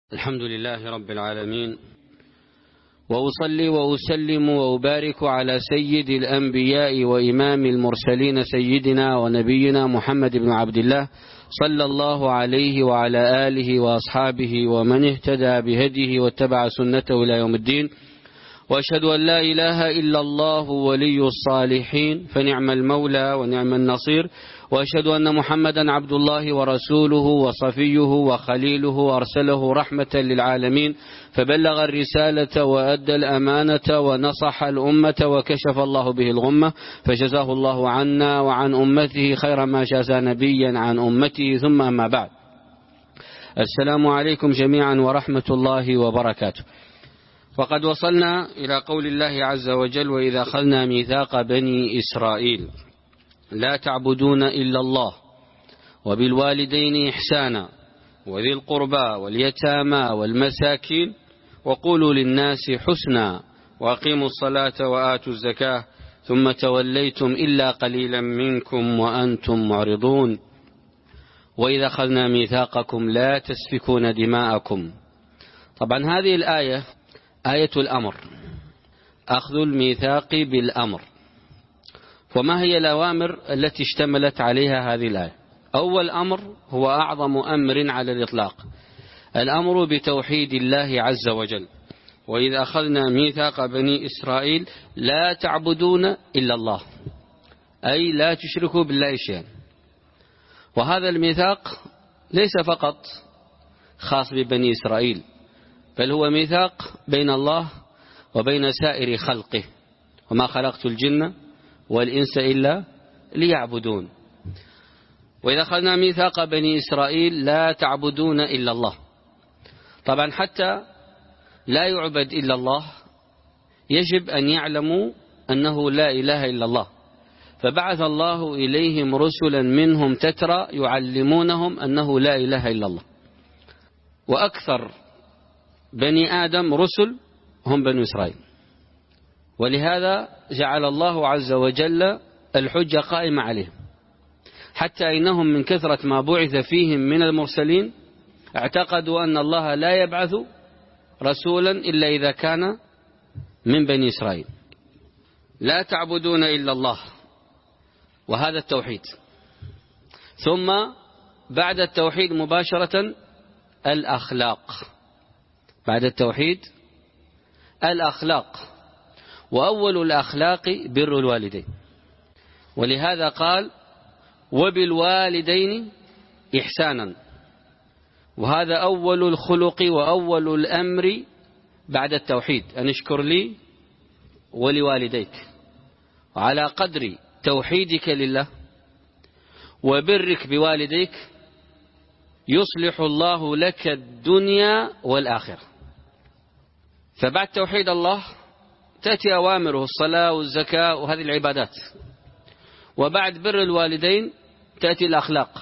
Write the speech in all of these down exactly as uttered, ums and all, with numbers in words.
الحمد لله رب العالمين، وأصلي وأسلم وأبارك على سيد الأنبياء وإمام المرسلين سيدنا ونبينا محمد بن عبد الله صلى الله عليه وعلى آله وأصحابه ومن اهتدى بهديه واتبع سنته إلى يوم الدين. وأشهد أن لا إله إلا الله ولي الصالحين فنعم المولى ونعم النصير، وأشهد أن محمدا عبد الله ورسوله وصفيه وخليله أرسله رحمة للعالمين، فبلغ الرسالة وأدى الأمانة ونصح الأمة وكشف الله به الغمة، فجزاه الله عنا وعن أمته خير ما جزى نبيا عن أمته. ثم أما بعد، السلام عليكم جميعا ورحمة الله وبركاته. وقد وصلنا إلى قول الله عز وجل: وإذا أخذنا ميثاق بني إسرائيل لا تعبدون إلا الله وبالوالدين إحسانا وذي القربى واليتامى والمساكين وقولوا للناس حسنا وأقيموا الصلاة وآتوا الزكاة ثم توليتم إلا قليلا منكم وأنتم معرضون. وإذا أخذنا ميثاقكم لا تسفكون دماءكم. طبعا هذه الآية آية الأمر، أخذ الميثاق بالأمر. وما هي الأوامر التي اشتملت عليها هذه الآية؟ أول أمر هو أعظم أمر على الإطلاق، الأمر بتوحيد الله عز وجل. وإذا أخذنا ميثاق بني إسرائيل لا تعبدون إلا الله، أي لا تشركوا بالله شيئا. وهذا الميثاق ليس فقط خاص ببني إسرائيل، بل هو ميثاق بين الله وبين سائر خلقه: وما خلقت الجن والإنس إلا ليعبدون. وإذا أخذنا ميثاق بني إسرائيل لا تعبدون إلا الله، طبعا حتى لا يعبد إلا الله يجب أن يعلموا أنه لا إله إلا الله، فبعث الله إليهم رسلا منهم تترى يعلمونهم أنه لا إله إلا الله. وأكثر بني آدم رسل هم بنو إسرائيل، ولهذا جعل الله عز وجل الحجة قائمة عليهم، حتى إنهم من كثرة ما بعث فيهم من المرسلين اعتقدوا أن الله لا يبعث رسولا إلا إذا كان من بني إسرائيل. لا تعبدون إلا الله، وهذا التوحيد. ثم بعد التوحيد مباشرة الأخلاق، بعد التوحيد الأخلاق، وأول الأخلاق بر الوالدين. ولهذا قال: وبالوالدين إحسانا، وهذا أول الخلق وأول الأمر بعد التوحيد، أن اشكر لي ولوالديك. وعلى قدر توحيدك لله وبرك بوالديك يصلح الله لك الدنيا والآخرة. فبعد توحيد الله تأتي أوامره: الصلاة والزكاة وهذه العبادات. وبعد بر الوالدين تأتي الأخلاق: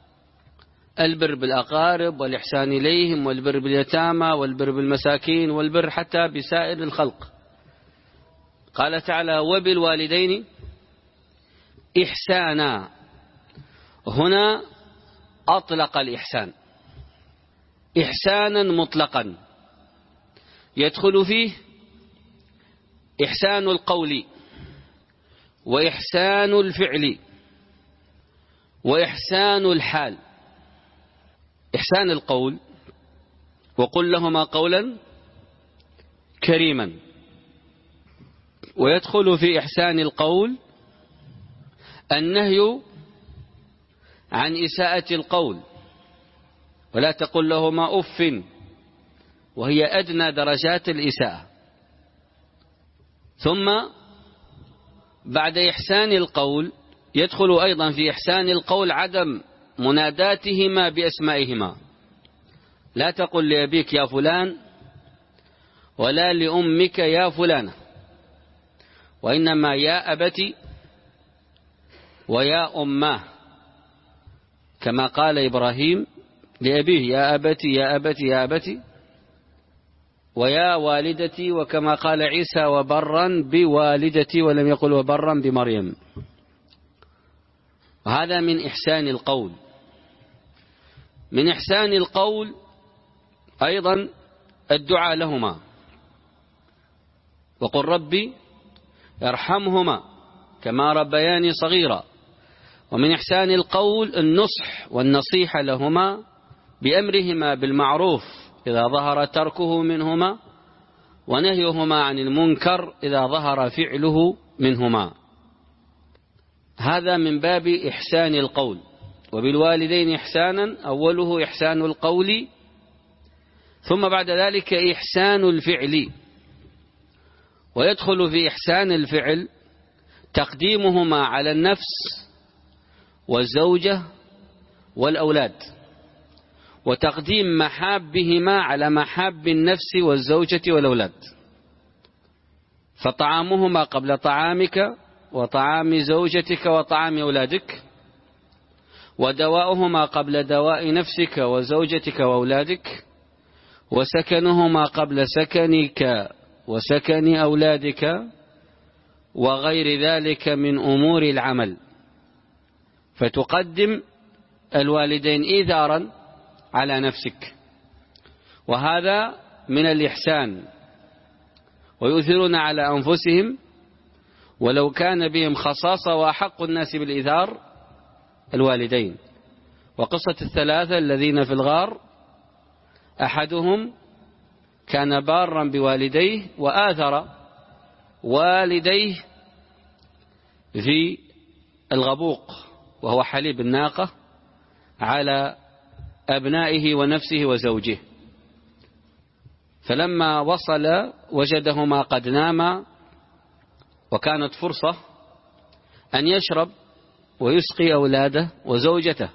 البر بالأقارب والإحسان إليهم والبر باليتامى والبر بالمساكين والبر حتى بسائر الخلق. قال تعالى: وبالوالدين إحسانا. هنا أطلق الإحسان إحسانا مطلقا، يدخل فيه إحسان القول وإحسان الفعل وإحسان الحال. إحسان القول: وقل لهما قولا كريما. ويدخل في إحسان القول النهي عن إساءة القول: ولا تقل لهما أف، وهي أدنى درجات الإساءة. ثم بعد إحسان القول يدخل أيضا في إحسان القول عدم مناداتهما بأسمائهما: لا تقل لأبيك يا فلان ولا لأمك يا فلانة، وإنما يا أبتي ويا أماه، كما قال إبراهيم لأبيه: يا أبتي يا أبتي يا أبتي ويا والدتي، وكما قال عيسى: وبرا بوالدتي، ولم يقل وبرا بمريم. وهذا من إحسان القول. من إحسان القول أيضا الدعاء لهما، وقل ربي ارحمهما كما ربياني صغيرا. ومن إحسان القول النصح والنصيحة لهما بأمرهما بالمعروف إذا ظهر تركه منهما، ونهيهما عن المنكر إذا ظهر فعله منهما. هذا من باب إحسان القول. وبالوالدين إحسانا أوله إحسان القول، ثم بعد ذلك إحسان الفعل. ويدخل في إحسان الفعل تقديمهما على النفس والزوجة والأولاد، وتقديم محابهما على محاب النفس والزوجة والأولاد، فطعامهما قبل طعامك وطعام زوجتك وطعام أولادك، ودواؤهما قبل دواء نفسك وزوجتك وأولادك، وسكنهما قبل سكنك وسكن أولادك، وغير ذلك من أمور العمل. فتقدم الوالدين إيثارا على نفسك، وهذا من الإحسان. ويؤثرون على أنفسهم ولو كان بهم خصاصة، وأحق الناس بالإيثار الوالدين. وقصة الثلاثة الذين في الغار، أحدهم كان بارا بوالديه وآثر والديه في الغبوق وهو حليب الناقة على أبنائه ونفسه وزوجه. فلما وصل وجدهما قد ناما، وكانت فرصة أن يشرب ويسقي أولاده وزوجته،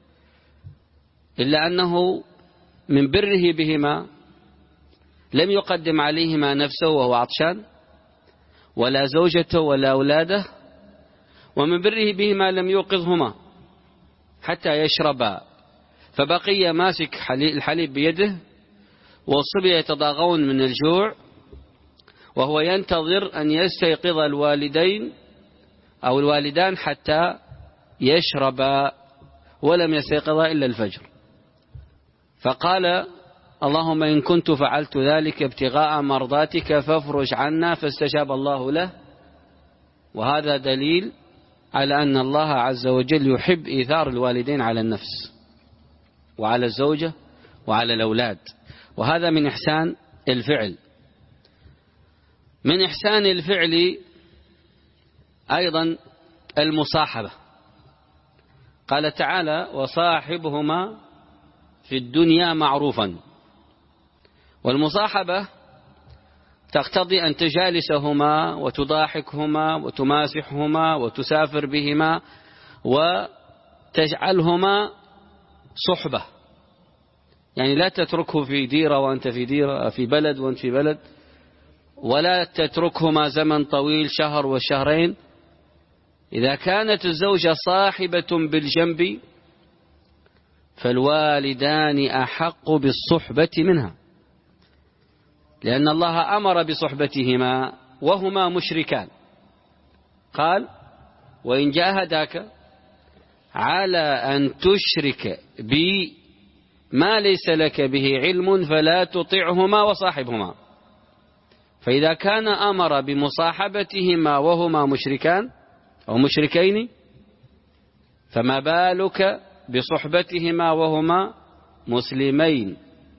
إلا أنه من بره بهما لم يقدم عليهما نفسه وهو عطشان، ولا زوجته ولا أولاده، ومن بره بهما لم يوقظهما حتى يشربا، فبقي ماسك الحليب بيده، والصبية يتضاغون من الجوع، وهو ينتظر أن يستيقظ الوالدين أو الوالدان حتى يشربا، ولم يستيقظا إلا الفجر. فقال اللهم إن كنت فعلت ذلك ابتغاء مرضاتك فافرج عنا، فاستجاب الله له. وهذا دليل على أن الله عز وجل يحب إيثار الوالدين على النفس وعلى الزوجة وعلى الأولاد، وهذا من إحسان الفعل. من إحسان الفعل أيضا المصاحبة. قال تعالى وصاحبهما في الدنيا معروفا. والمصاحبة تقتضي أن تجالسهما وتضاحكهما وتماسحهما وتسافر بهما وتجعلهما صحبة، يعني لا تتركه في ديرة وأنت في ديرة، في بلد وأنت في بلد، ولا تتركهما زمن طويل شهر وشهرين. إذا كانت الزوجة صاحبة بالجنب فالوالدان أحق بالصحبة منها، لأن الله أمر بصحبتهما وهما مشركان. قال وإن جاهداك على أن تشرك بي ما ليس لك به علم فلا تطعهما وصاحبهما. فإذا كان أمر بمصاحبتهما وهما مشركان أو مشركين، فما بالك بصحبتهما وهما مسلمين.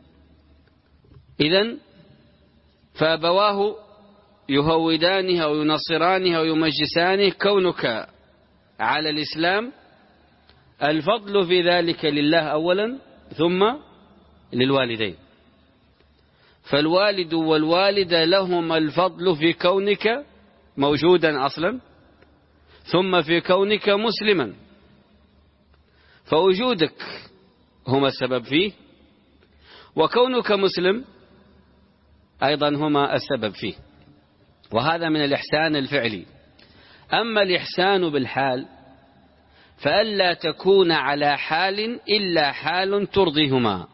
إذن فأبواه يهودانه أو ينصرانه أو يمجسانه، كونك على الإسلام الفضل في ذلك لله أولا ثم للوالدين. فالوالد والوالدة لهما الفضل في كونك موجودا أصلا، ثم في كونك مسلما، فوجودك هما السبب فيه، وكونك مسلم أيضا هما السبب فيه. وهذا من الإحسان الفعلي. أما الإحسان بالحال فألا تكون على حال إلا حال ترضيهما.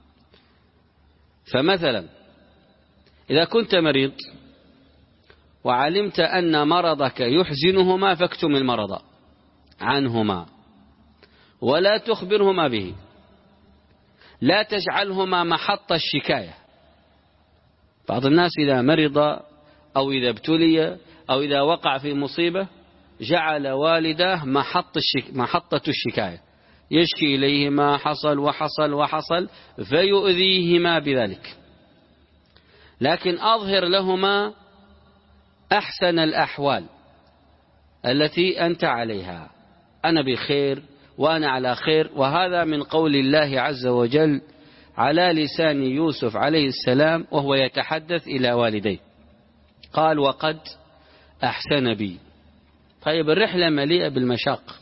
فمثلا إذا كنت مريض وعلمت أن مرضك يحزنهما فاكتم المرض عنهما ولا تخبرهما به، لا تجعلهما محط الشكاية. بعض الناس إذا مرض أو إذا ابتلي أو إذا وقع في مصيبة جعل والداه محط الشك... محطة الشكاية، يشكي إليه ما حصل وحصل وحصل فيؤذيهما بذلك. لكن أظهر لهما أحسن الأحوال التي أنت عليها، أنا بخير وأنا على خير. وهذا من قول الله عز وجل على لسان يوسف عليه السلام وهو يتحدث إلى والديه، قال وقد أحسن بي. طيب الرحلة مليئة بالمشاق،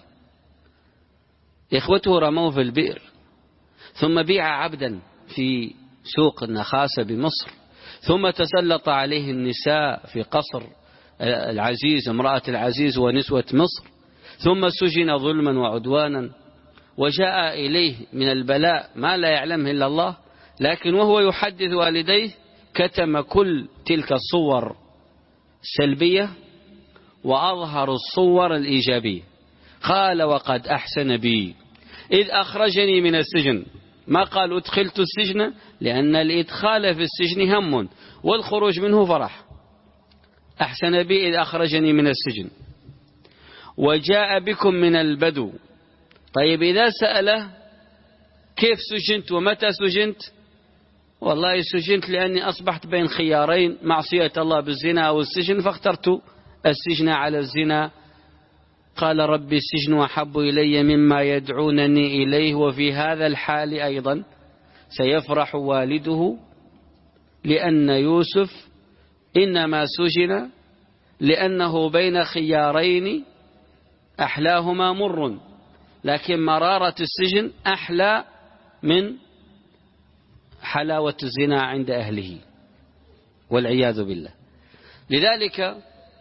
إخوته رموه في البئر، ثم بيع عبدا في سوق النخاسة بمصر، ثم تسلط عليه النساء في قصر العزيز امرأة العزيز ونسوة مصر، ثم سجن ظلما وعدوانا، وجاء إليه من البلاء ما لا يعلمه إلا الله. لكن وهو يحدث والديه كتم كل تلك الصور السلبية وأظهر الصور الإيجابية. قال وقد أحسن بي إذ أخرجني من السجن. ما قال أدخلت السجن، لأن الإدخال في السجن هم والخروج منه فرح. أحسن بي إذ أخرجني من السجن وجاء بكم من البدو. طيب إذا سأله كيف سجنت ومتى سجنت؟ والله سجنت لأني أصبحت بين خيارين، معصية الله بالزنا أو السجن، فاخترت السجن على الزنا. قال ربي السجن أحب إلي مما يدعونني إليه. وفي هذا الحال أيضا سيفرح والده، لأن يوسف إنما سجن لأنه بين خيارين أحلاهما مر، لكن مرارة السجن أحلى من حلاوة الزنا عند أهله والعياذ بالله. لذلك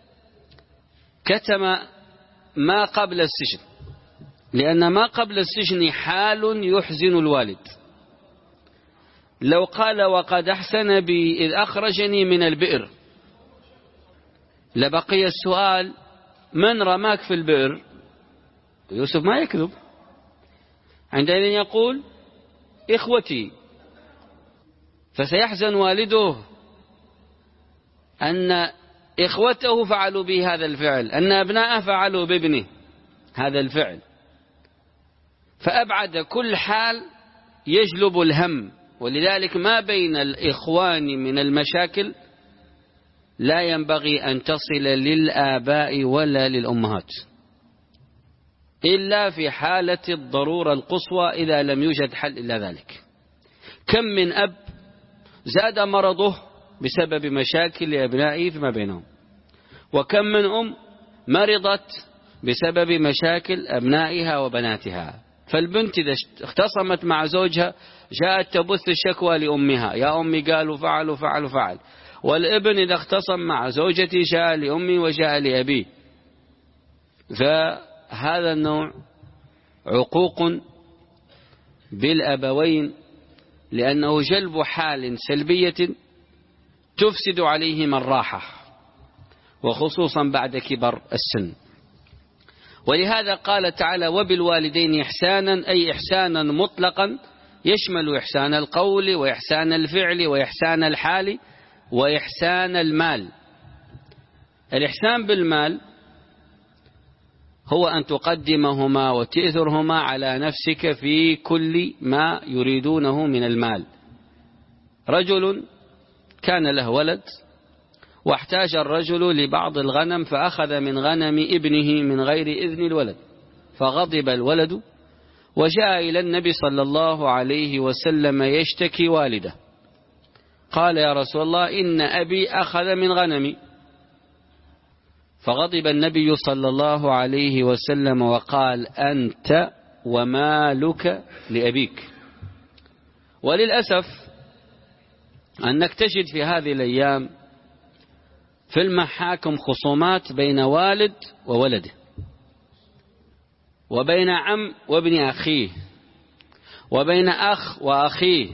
كتم ما قبل السجن، لأن ما قبل السجن حال يحزن الوالد. لو قال وقد أحسن بي إذ أخرجني من البئر لبقي السؤال من رماك في البئر؟ يوسف ما يكذب، عندئذ يقول إخوتي، فسيحزن والده أن إخوته فعلوا به هذا الفعل، أن أبناءه فعلوا بابنه هذا الفعل، فأبعد كل حال يجلب الهم. ولذلك ما بين الإخوان من المشاكل لا ينبغي أن تصل للآباء ولا للأمهات إلا في حالة الضرورة القصوى، إذا لم يوجد حل إلا ذلك. كم من أب زاد مرضه بسبب مشاكل أبنائه فيما بينهم، وكم من أم مرضت بسبب مشاكل أبنائها وبناتها. فالبنت إذا اختصمت مع زوجها جاءت تبث الشكوى لأمها، يا أمي قالوا فعلوا فعلوا فعل. والابن إذا اختصم مع زوجتي جاء لأمي وجاء لأبيه. فهذا النوع عقوق بالأبوين، لأنه جلب حال سلبية تفسد عليهم الراحة، وخصوصا بعد كبر السن. ولهذا قال تعالى وبالوالدين إحسانا، أي إحسانا مطلقا يشمل إحسان القول وإحسان الفعل وإحسان الحال وإحسان المال. الإحسان بالمال هو أن تقدمهما وتأثرهما على نفسك في كل ما يريدونه من المال. رجل كان له ولد واحتاج الرجل لبعض الغنم، فأخذ من غنم ابنه من غير إذن الولد، فغضب الولد وجاء إلى النبي صلى الله عليه وسلم يشتكي والده. قال يا رسول الله إن أبي أخذ من غنمي. فغضب النبي صلى الله عليه وسلم وقال أنت ومالك لأبيك. وللأسف أنك تجد في هذه الأيام في المحاكم خصومات بين والد وولده، وبين عم وابن أخيه، وبين أخ وأخيه،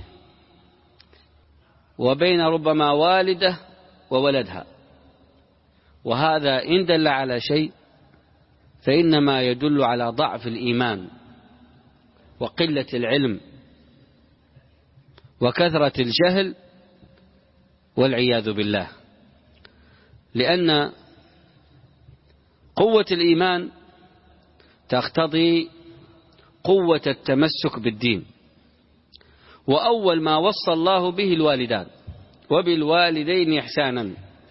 وبين ربما والده وولدها. وهذا إن دل على شيء فإنما يدل على ضعف الإيمان وقلة العلم وكثرة الجهل والعياذ بالله. لأن قوة الإيمان تقتضي قوة التمسك بالدين، وأول ما وصى الله به الوالدان، وبالوالدين إحسانا.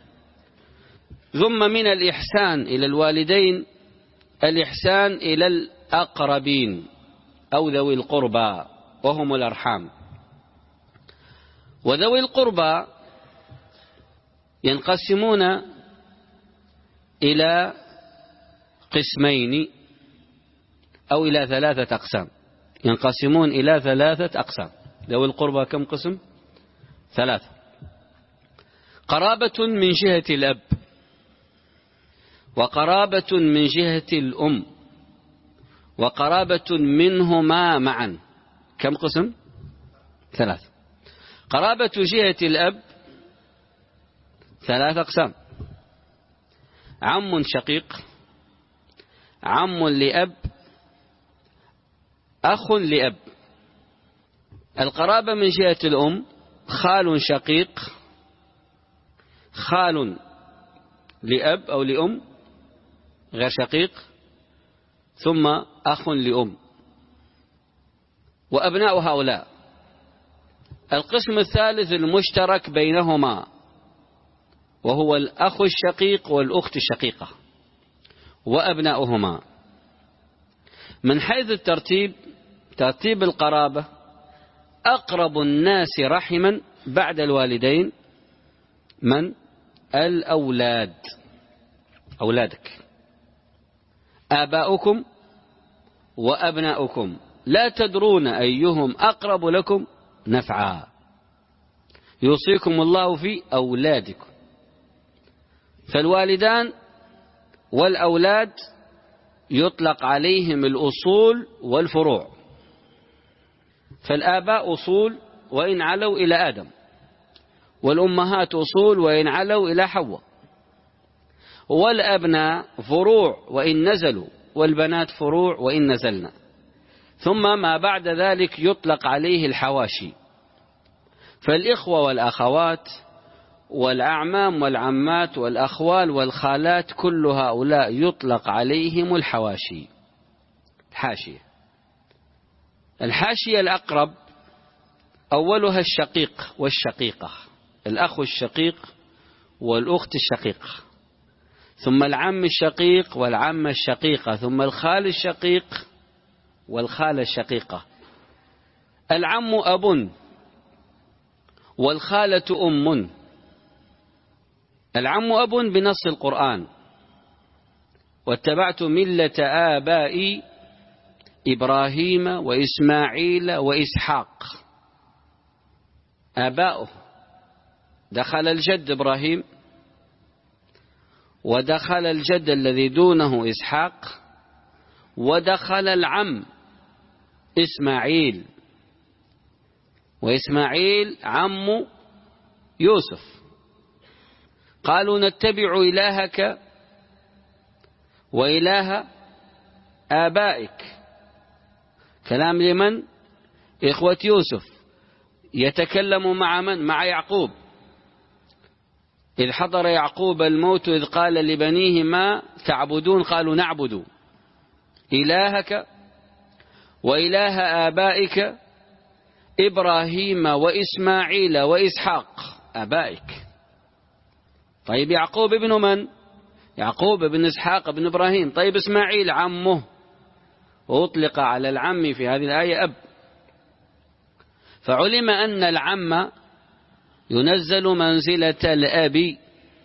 ثم من الإحسان إلى الوالدين الإحسان إلى الأقربين أو ذوي القربى وهم الأرحام. وذوي القربى ينقسمون إلى قسمين أو إلى ثلاثة أقسام. ينقسمون إلى ثلاثة أقسام. ذوي القربى كم قسم؟ ثلاثة. قرابة من جهة الأب، وقرابة من جهة الأم، وقرابة منهما معا. كم قسم؟ ثلاثة. قرابة جهة الأب ثلاثة أقسام: عم شقيق، عم لأب، أخ لأب. القرابة من جهة الأم: خال شقيق، خال لأب أو لأم غير شقيق، ثم أخ لأم، وأبناء هؤلاء. القسم الثالث المشترك بينهما، وهو الأخ الشقيق والأخت الشقيقة وأبناؤهما. من حيث الترتيب، ترتيب القرابة: أقرب الناس رحما بعد الوالدين من؟ الأولاد، أولادك، آباؤكم وأبناؤكم، لا تدرون أيهم أقرب لكم نفعا، يوصيكم الله في أولادكم. فالوالدان والأولاد يطلق عليهم الأصول والفروع. فالآباء أصول وإن علوا إلى آدم، والأمهات أصول وإن علوا إلى حواء، والأبناء فروع وإن نزلوا، والبنات فروع وإن نزلنا. ثم ما بعد ذلك يطلق عليه الحواشي. فالإخوة والأخوات والأعمام والعمات والأخوال والخالات كل هؤلاء يطلق عليهم الحواشي. الحاشية. الحاشية الأقرب أولها الشقيق والشقيقة، الأخ الشقيق والأخت الشقيقة، ثم العم الشقيق والعمة الشقيقة، ثم الخال الشقيق والخالة الشقيقة. العم أب والخالة أم. العم أب بنص القرآن: واتبعت ملة آبائي إبراهيم وإسماعيل وإسحاق. آباؤه دخل الجد إبراهيم، ودخل الجد الذي دونه إسحاق، ودخل العم إسماعيل، وإسماعيل عم يوسف. قالوا نتبع إلهك وإله آبائك. كلام لمن؟ إخوة يوسف. يتكلم مع من؟ مع يعقوب. إذ حضر يعقوب الموت إذ قال لبنيه ما تعبدون؟ قالوا نعبد إلهك وإله آبائك إبراهيم وإسماعيل وإسحاق. آبائك. طيب يعقوب ابن من؟ يعقوب بن إسحاق بن إبراهيم. طيب إسماعيل عمه، وأطلق على العم في هذه الآية أب. فعلم أن العم ينزل منزلة الأب،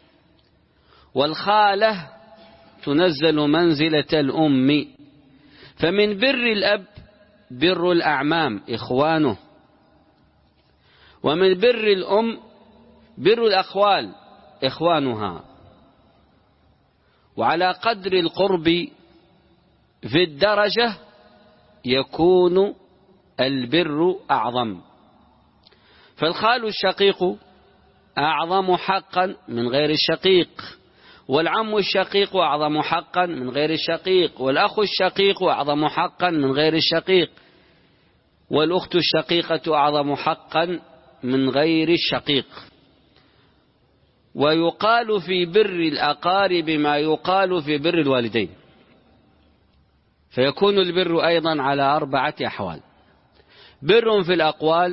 والخالة تنزل منزلة الأم. فمن بر الأب بر الأعمام إخوانه، ومن بر الأم بر الأخوال إخوانها. وعلى قدر القرب في الدرجة يكون البر أعظم. فالخال الشقيق أعظم حقا من غير الشقيق، والعم الشقيق أعظم حقا من غير الشقيق، والأخ الشقيق أعظم حقا من غير الشقيق، والأخت الشقيقة أعظم حقا من غير الشقيق. ويقال في بر الأقارب ما يقال في بر الوالدين، فيكون البر أيضا على أربعة أحوال: بر في الأقوال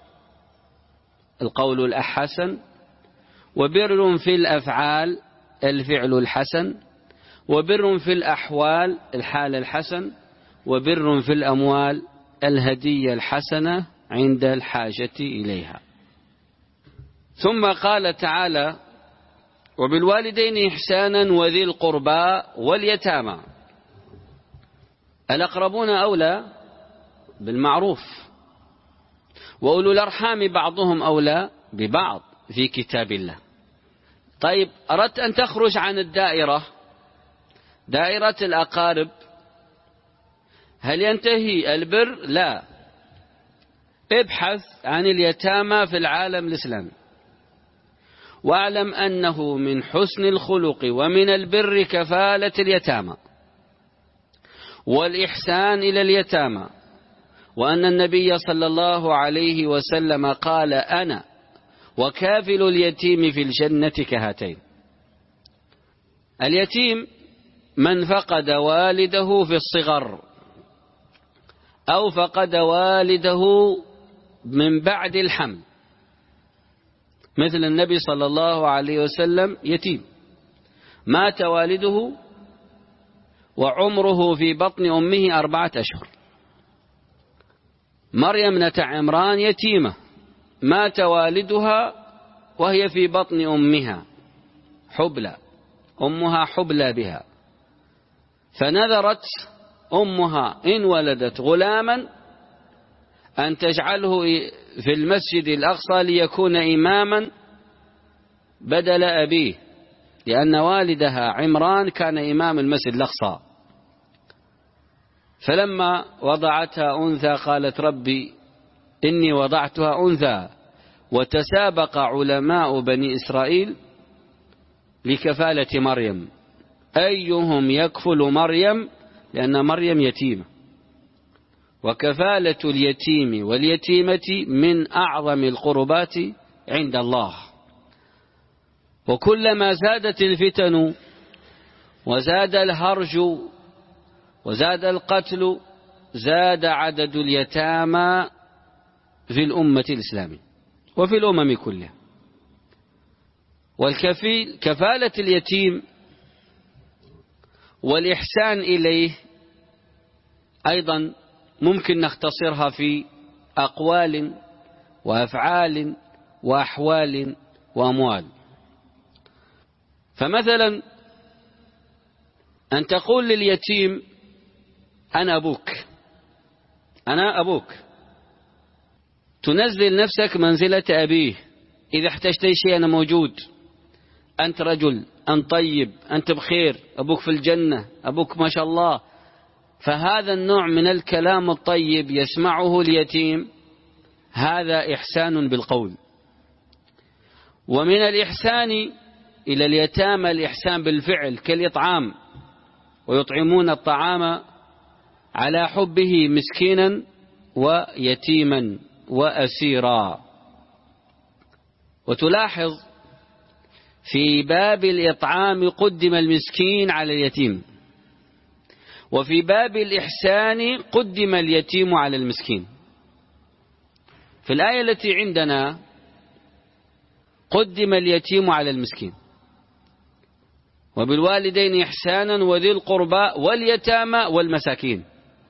القول الحسن، وبر في الأفعال الفعل الحسن، وبر في الأحوال الحال الحسن، وبر في الأموال الهدية الحسنة عند الحاجة إليها. ثم قال تعالى: وبالوالدين إحسانا وذي القربى واليتامى. الأقربون أولى بالمعروف، وأولو الأرحام بعضهم أولى ببعض في كتاب الله. طيب، أردت أن تخرج عن الدائرة، دائرة الأقارب، هل ينتهي البر؟ لا. ابحث عن اليتامى في العالم الإسلامي، واعلم أنه من حسن الخلق ومن البر كفالة اليتامى والإحسان إلى اليتامى، وأن النبي صلى الله عليه وسلم قال: أنا وكافل اليتيم في الجنة كهاتين. اليتيم من فقد والده في الصغر أو فقد والده من بعد الحمل، مثل النبي صلى الله عليه وسلم يتيم، مات والده وعمره في بطن أمه أربعة أشهر. مريم ابنة عمران يتيمة، مات والدها وهي في بطن أمها حبلى، أمها حبلى بها، فنذرت أمها إن ولدت غلاما أن تجعله في المسجد الأقصى ليكون إماما بدل أبيه، لأن والدها عمران كان إمام المسجد الأقصى. فلما وضعتها أنثى قالت: ربي إني وضعتها أنثى. وتسابق علماء بني إسرائيل لكفالة مريم، أيهم يكفل مريم، لأن مريم يتيمة، وكفالة اليتيم واليتيمة من أعظم القربات عند الله. وكلما زادت الفتن وزاد الهرج وزاد القتل زاد عدد اليتامى في الأمة الإسلامية وفي الأمم كلها. والكفيل كفالة اليتيم والإحسان إليه أيضا ممكن نختصرها في أقوال وأفعال وأحوال وأموال. فمثلا أن تقول لليتيم: أنا أبوك، أنا أبوك، تنزل نفسك منزلة أبيه، إذا احتجت شيء أنا موجود، أنت رجل، أنت طيب، أنت بخير، أبوك في الجنة، أبوك ما شاء الله. فهذا النوع من الكلام الطيب يسمعه اليتيم، هذا إحسان بالقول. ومن الإحسان إلى اليتامى الإحسان بالفعل، كالإطعام، ويطعمون الطعام على حبه مسكينا ويتيما وأسيرا. وتلاحظ في باب الإطعام قدم المسكين على اليتيم، وفي باب الإحسان قدم اليتيم على المسكين. في الآية التي عندنا قدم اليتيم على المسكين، وبالوالدين إحسانا وذي القربى واليتامى والمساكين.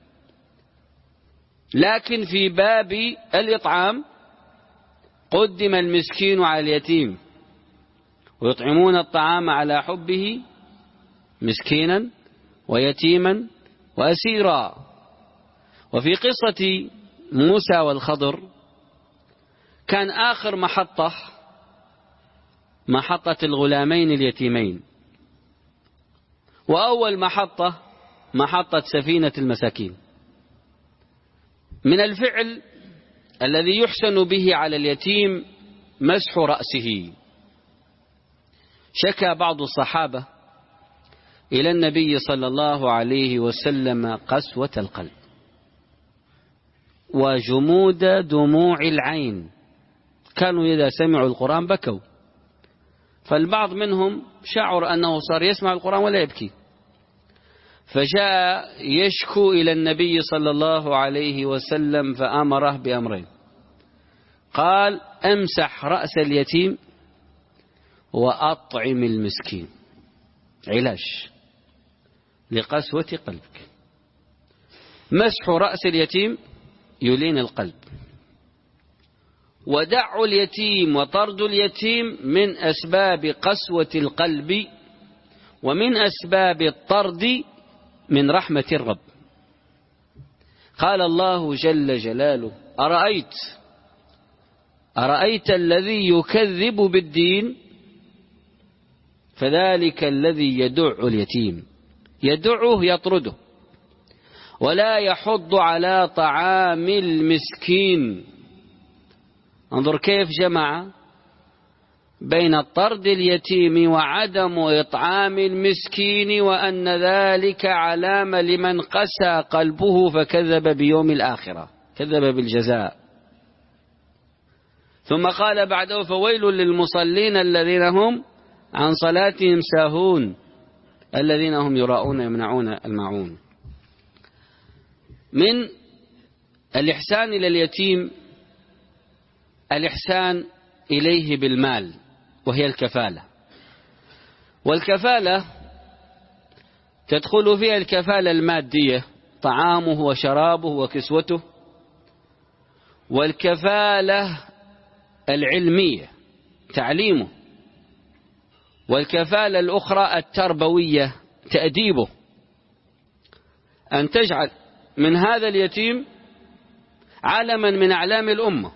لكن في باب الإطعام قدم المسكين على اليتيم، ويطعمون الطعام على حبه مسكينا ويتيما وأسيرا. وفي قصة موسى والخضر كان آخر محطة محطة الغلامين اليتيمين، وأول محطة محطة سفينة المساكين. من الفعل الذي يحسن به على اليتيم مسح رأسه. شكى بعض الصحابة إلى النبي صلى الله عليه وسلم قسوة القلب وجمود دموع العين، كانوا إذا سمعوا القرآن بكوا، فالبعض منهم شعر أنه صار يسمع القرآن ولا يبكي، فجاء يشكو إلى النبي صلى الله عليه وسلم فأمره بأمرين. قال: امسح رأس اليتيم وأطعم المسكين، علاج لقسوة قلبك. مسح رأس اليتيم يلين القلب، ودع اليتيم وطرد اليتيم من أسباب قسوة القلب، ومن أسباب الطرد من رحمة الرب. قال الله جل جلاله: أرأيت أرأيت الذي يكذب بالدين فذلك الذي يدع اليتيم، يدعه يطرده، ولا يحض على طعام المسكين. انظر كيف جمع بين طرد اليتيم وعدم إطعام المسكين، وأن ذلك علامة لمن قسى قلبه فكذب بيوم الآخرة، كذب بالجزاء. ثم قال بعده: فويل للمصلين الذين هم عن صلاتهم ساهون الذين هم يراءون يمنعون الماعون. من الإحسان إلى اليتيم الإحسان إليه بالمال، وهي الكفالة. والكفالة تدخل فيها الكفالة المادية، طعامه وشرابه وكسوته، والكفالة العلمية، تعليمه، والكفالة الأخرى التربوية، تأديبه، أن تجعل من هذا اليتيم علما من أعلام الأمة،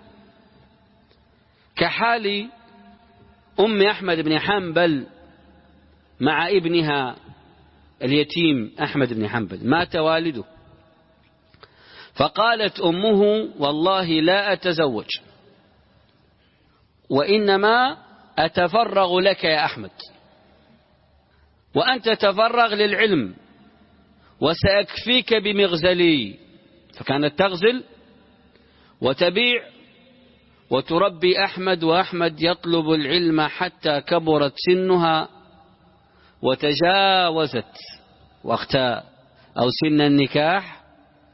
كحال أم أحمد بن حنبل مع ابنها اليتيم أحمد بن حنبل. مات والده، فقالت أمه: والله لا أتزوج، وإنما أتفرغ لك يا أحمد، وأنت تفرغ للعلم، وسأكفيك بمغزلي. فكانت تغزل وتبيع وتربي أحمد، وأحمد يطلب العلم حتى كبرت سنها وتجاوزت وقت أو سن النكاح،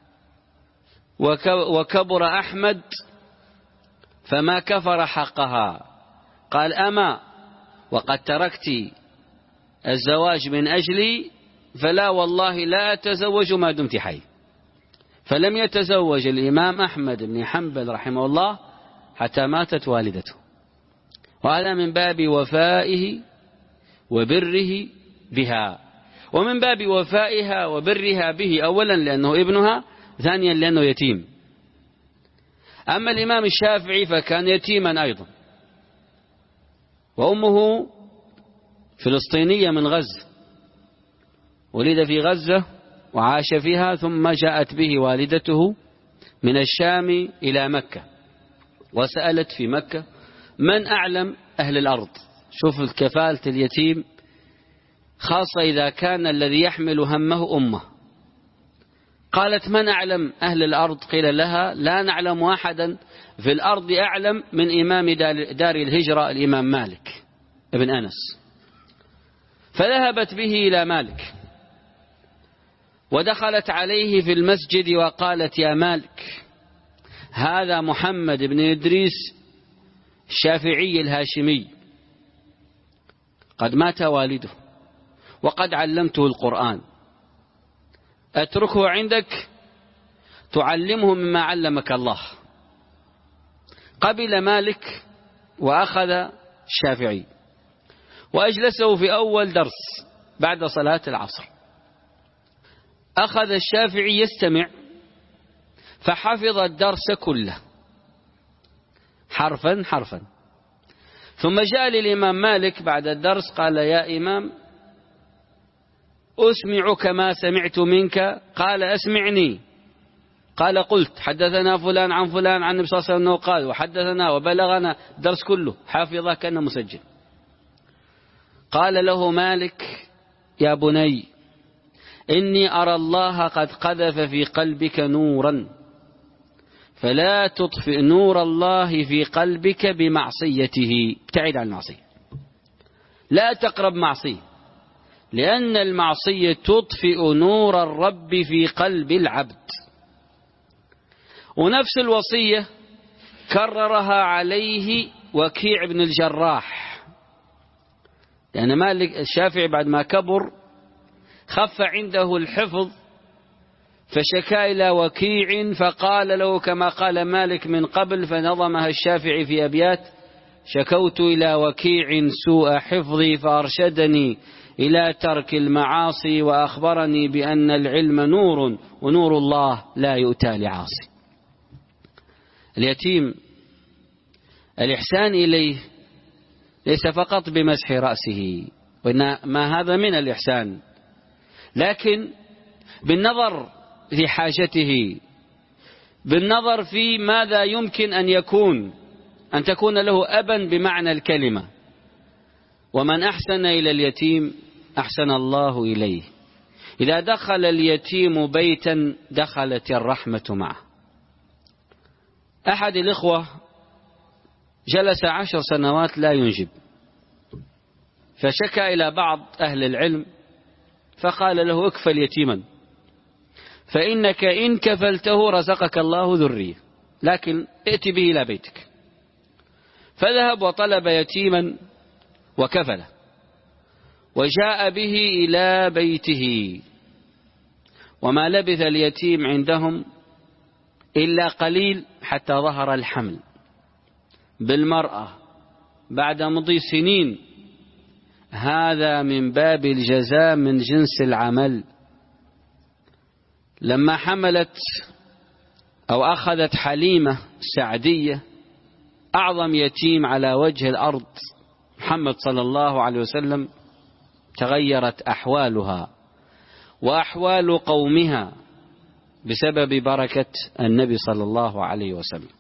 وكبر أحمد فما كفر حقها. قال: أما وقد تركت الزواج من أجلي، فلا والله لا أتزوج ما دمت حي. فلم يتزوج الإمام أحمد بن حنبل رحمه الله حتى ماتت والدته، وهذا من باب وفائه وبره بها، ومن باب وفائها وبرها به، أولا لأنه ابنها، ثانيا لأنه يتيم. أما الإمام الشافعي فكان يتيما أيضا، وأمه فلسطينية من غزة، ولد في غزة وعاش فيها، ثم جاءت به والدته من الشام إلى مكة، وسألت في مكة: من أعلم أهل الأرض؟ شوف الكفالة اليتيم، خاصة إذا كان الذي يحمل همه أمه. قالت: من أعلم أهل الأرض؟ قيل لها: لا نعلم أحدا في الأرض أعلم من إمام دار الهجرة الإمام مالك ابن أنس. فذهبت به إلى مالك، ودخلت عليه في المسجد وقالت: يا مالك، هذا محمد بن إدريس الشافعي الهاشمي، قد مات والده، وقد علمته القرآن، أتركه عندك تعلمه مما علمك الله. قبل مالك وأخذ الشافعي وأجلسه في أول درس بعد صلاة العصر. أخذ الشافعي يستمع، فحفظ الدرس كله حرفا حرفا. ثم جاء للإمام مالك بعد الدرس قال: يا إمام، أسمعك ما سمعت منك. قال: أسمعني. قال: قلت حدثنا فلان عن فلان عن النبي صلى الله عليه وسلم قال، وحدثنا وبلغنا درس كله حافظه كأنه مسجل. قال له مالك: يا بني، إني أرى الله قد قذف في قلبك نورا، فلا تطفئ نور الله في قلبك بمعصيته، ابتعد عن المعصية، لا تقرب معصية، لأن المعصية تطفئ نور الرب في قلب العبد. ونفس الوصية كررها عليه وكيع بن الجراح، لأن مالك الشافعي بعد ما كبر خف عنده الحفظ، فشكا إلى وكيع فقال له كما قال مالك من قبل، فنظمها الشافعي في أبيات: شكوت إلى وكيع سوء حفظي فأرشدني إلى ترك المعاصي، وأخبرني بأن العلم نور ونور الله لا يؤتى لعاصي. اليتيم الإحسان إليه ليس فقط بمسح رأسه، وإنما هذا من الإحسان، لكن بالنظر في حاجته، بالنظر في ماذا يمكن أن يكون، أن تكون له أبا بمعنى الكلمة. ومن أحسن إلى اليتيم أحسن الله إليه. إذا دخل اليتيم بيتا دخلت الرحمة معه. أحد الإخوة جلس عشر سنوات لا ينجب، فشكى إلى بعض أهل العلم فقال له: اكفل يتيما، فإنك إن كفلته رزقك الله ذرية، لكن ائت به إلى بيتك. فذهب وطلب يتيما وكفله، وجاء به إلى بيته، وما لبث اليتيم عندهم إلا قليل حتى ظهر الحمل بالمرأة بعد مضي سنين. هذا من باب الجزاء من جنس العمل. لما حملت أو أخذت حليمة السعدية أعظم يتيم على وجه الأرض محمد صلى الله عليه وسلم، تغيرت أحوالها وأحوال قومها بسبب بركة النبي صلى الله عليه وسلم.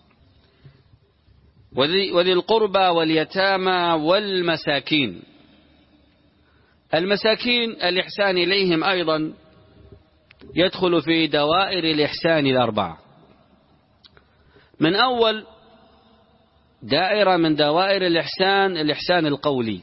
وذي القربى واليتامى والمساكين. المساكين الإحسان إليهم أيضا يدخل في دوائر الإحسان الأربعة. من أول دائرة من دوائر الإحسان الإحسان القولي.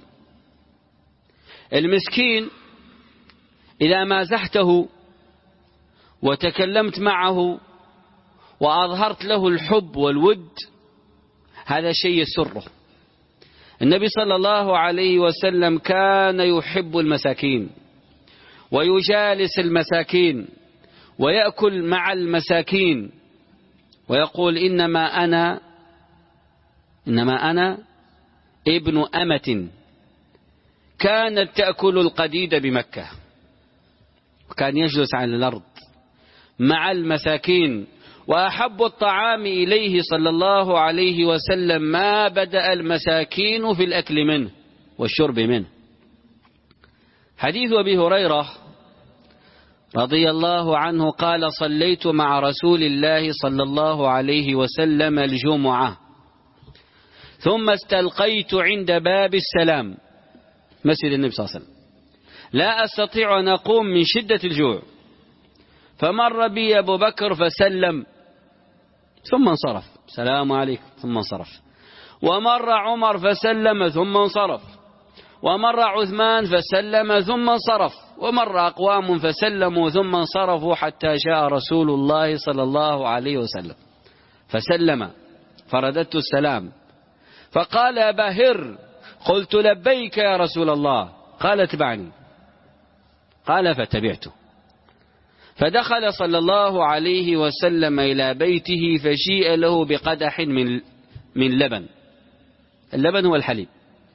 المسكين إذا مازحته وتكلمت معه وأظهرت له الحب والود، هذا شيء يسره. النبي صلى الله عليه وسلم كان يحب المساكين ويجالس المساكين ويأكل مع المساكين، ويقول: إنما أنا إنما أنا ابن أمة كانت تأكل القديد بمكة. وكان يجلس على الأرض مع المساكين. وأحب الطعام إليه صلى الله عليه وسلم ما بدأ المساكين في الأكل منه والشرب منه. حديث أبي هريرة رضي الله عنه قال: صليت مع رسول الله صلى الله عليه وسلم الجمعة، ثم استلقيت عند باب السلام مسجد النبي صلى الله عليه وسلم، لا أستطيع أن أقوم من شدة الجوع، فمر بي أبو بكر فسلم ثم انصرف، سلام عليكم، ثم انصرف. ومر عمر فسلم ثم انصرف، ومر عثمان فسلم ثم انصرف، ومر أقوام فسلموا ثم انصرفوا، حتى جاء رسول الله صلى الله عليه وسلم فسلم، فرددت السلام، فقال: أبا هر. قلت: لبيك يا رسول الله. قال: اتبعني. قال: فتبعته. فدخل صلى الله عليه وسلم إلى بيته، فجيء له بقدح من من لبن. اللبن هو الحليب.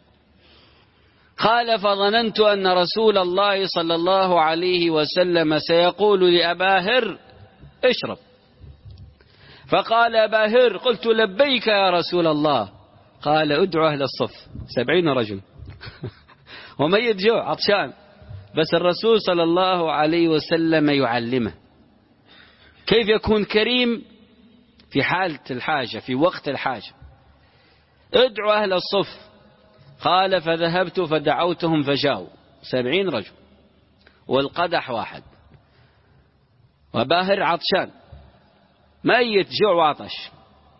قال: فظننت أن رسول الله صلى الله عليه وسلم سيقول لأبا هر: اشرب. فقال: أبا هر. قلت: لبيك يا رسول الله. قال: ادعو أهل الصف، سبعين رجل وميت جوع عطشان، بس الرسول صلى الله عليه وسلم يعلمه كيف يكون كريم في حالة الحاجة، في وقت الحاجة. ادعو أهل الصف. قال: فذهبت فدعوتهم فجاءوا سبعين رجل والقدح واحد، وباهر عطشان. ميت جوع وعطش.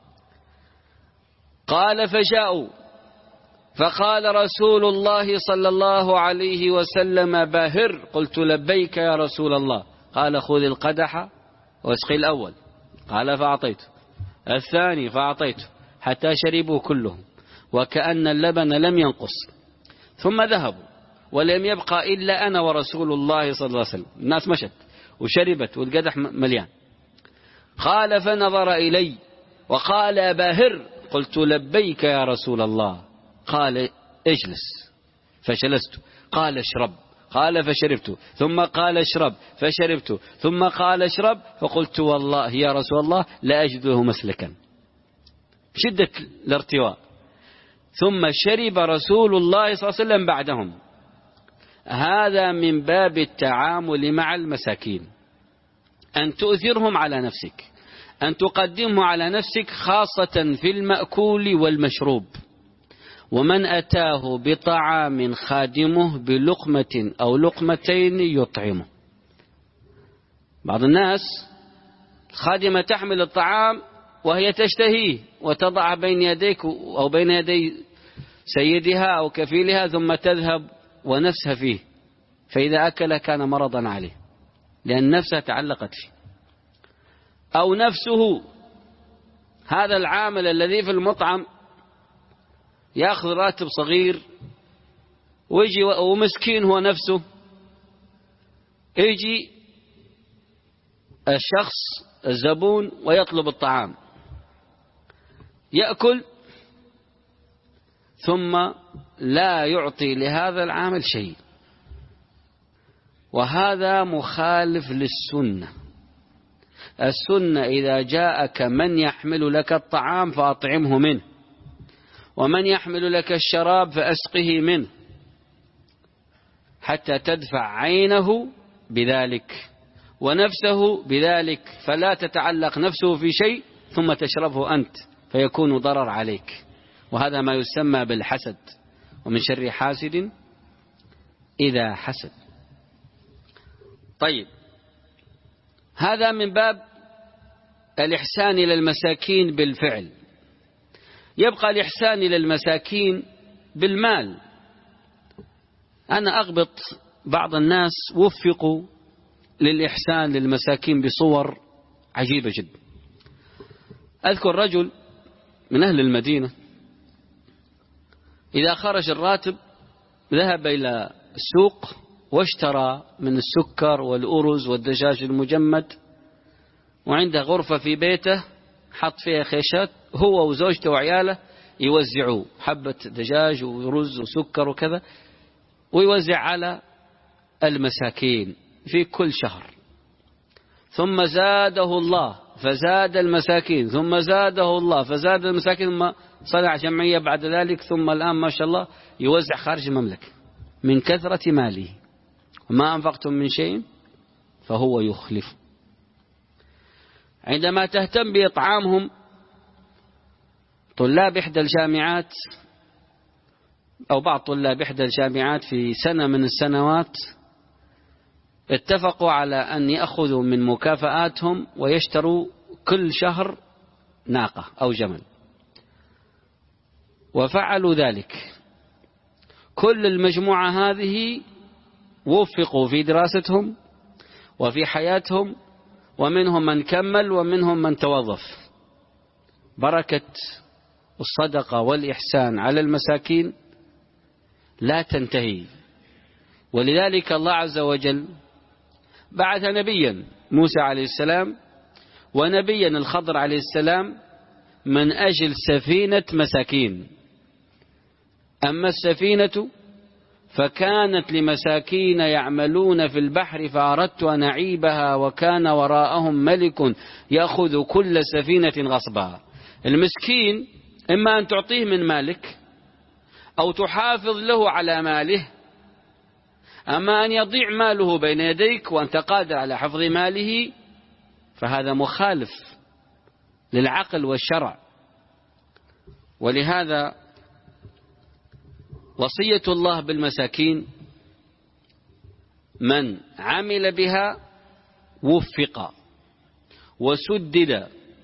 قال فجاءوا فقال رسول الله صلى الله عليه وسلم باهر. قلت لبيك يا رسول الله. قال خذ القدح واسقي الأول. قال فأعطيته الثاني فأعطيته حتى شربوا كلهم وكأن اللبن لم ينقص، ثم ذهبوا ولم يبقى إلا أنا ورسول الله صلى الله عليه وسلم. الناس مشت وشربت والقدح مليان. قال فنظر إلي وقال باهر. قلت لبيك يا رسول الله. قال اجلس فجلست. قال اشرب. قال فشربت. ثم قال اشرب فشربت. ثم قال اشرب. فقلت والله يا رسول الله لا أجد له مسلكا، شدة الارتواء. ثم شرب رسول الله صلى الله عليه وسلم بعدهم. هذا من باب التعامل مع المساكين، أن تؤثرهم على نفسك، أن تقدمه على نفسك، خاصة في المأكول والمشروب. ومن أتاه بطعام خادمه بلقمة أو لقمتين يطعمه. بعض الناس خادمة تحمل الطعام وهي تشتهيه وتضع بين يديك أو بين يدي سيدها أو كفيلها، ثم تذهب ونفسها فيه، فإذا أكل كان مرضا عليه لأن نفسها تعلقت فيه. أو نفسه، هذا العامل الذي في المطعم يأخذ راتب صغير ويجي ومسكين هو نفسه، يجي الشخص الزبون ويطلب الطعام، يأكل ثم لا يعطي لهذا العامل شيء، وهذا مخالف للسنة. السنة إذا جاءك من يحمل لك الطعام فأطعمه منه، ومن يحمل لك الشراب فأسقه منه، حتى تدفع عينه بذلك ونفسه بذلك، فلا تتعلق نفسه في شيء ثم تشربه أنت فيكون ضرر عليك. وهذا ما يسمى بالحسد، ومن شر حاسد إذا حسد. طيب، هذا من باب الإحسان إلى المساكين بالفعل. يبقى الإحسان إلى المساكين بالمال. أنا أغبط بعض الناس وفقوا للإحسان للمساكين بصور عجيبة جدا. أذكر رجل من أهل المدينة إذا خرج الراتب ذهب إلى السوق واشترى من السكر والأرز والدجاج المجمد، وعنده غرفة في بيته حط فيها خيشات، هو وزوجته وعياله يوزعوا حبة دجاج ورز وسكر وكذا، ويوزع على المساكين في كل شهر. ثم زاده الله فزاد المساكين، ثم زاده الله فزاد المساكين، ثم صنع جمعية بعد ذلك، ثم الآن ما شاء الله يوزع خارج المملكة من كثرة ماله. وما أنفقتم من شيء فهو يخلف. عندما تهتم بإطعامهم، طلاب إحدى الجامعات أو بعض طلاب إحدى الجامعات في سنة من السنوات اتفقوا على أن يأخذوا من مكافآتهم ويشتروا كل شهر ناقة أو جمل، وفعلوا ذلك. كل المجموعة هذه وفقوا في دراستهم وفي حياتهم، ومنهم من كمل ومنهم من توظف. بركة الصدقة والإحسان على المساكين لا تنتهي. ولذلك الله عز وجل بعث نبيا موسى عليه السلام ونبيا الخضر عليه السلام من أجل سفينة مساكين. أما السفينة فكانت لمساكين يعملون في البحر فأردت أن أعيبها وكان وراءهم ملك يأخذ كل سفينة غصبا. المسكين إما أن تعطيه من مالك أو تحافظ له على ماله، أما أن يضيع ماله بين يديك وأنت قادر على حفظ ماله فهذا مخالف للعقل والشرع. ولهذا وصية الله بالمساكين من عمل بها وفق وسدد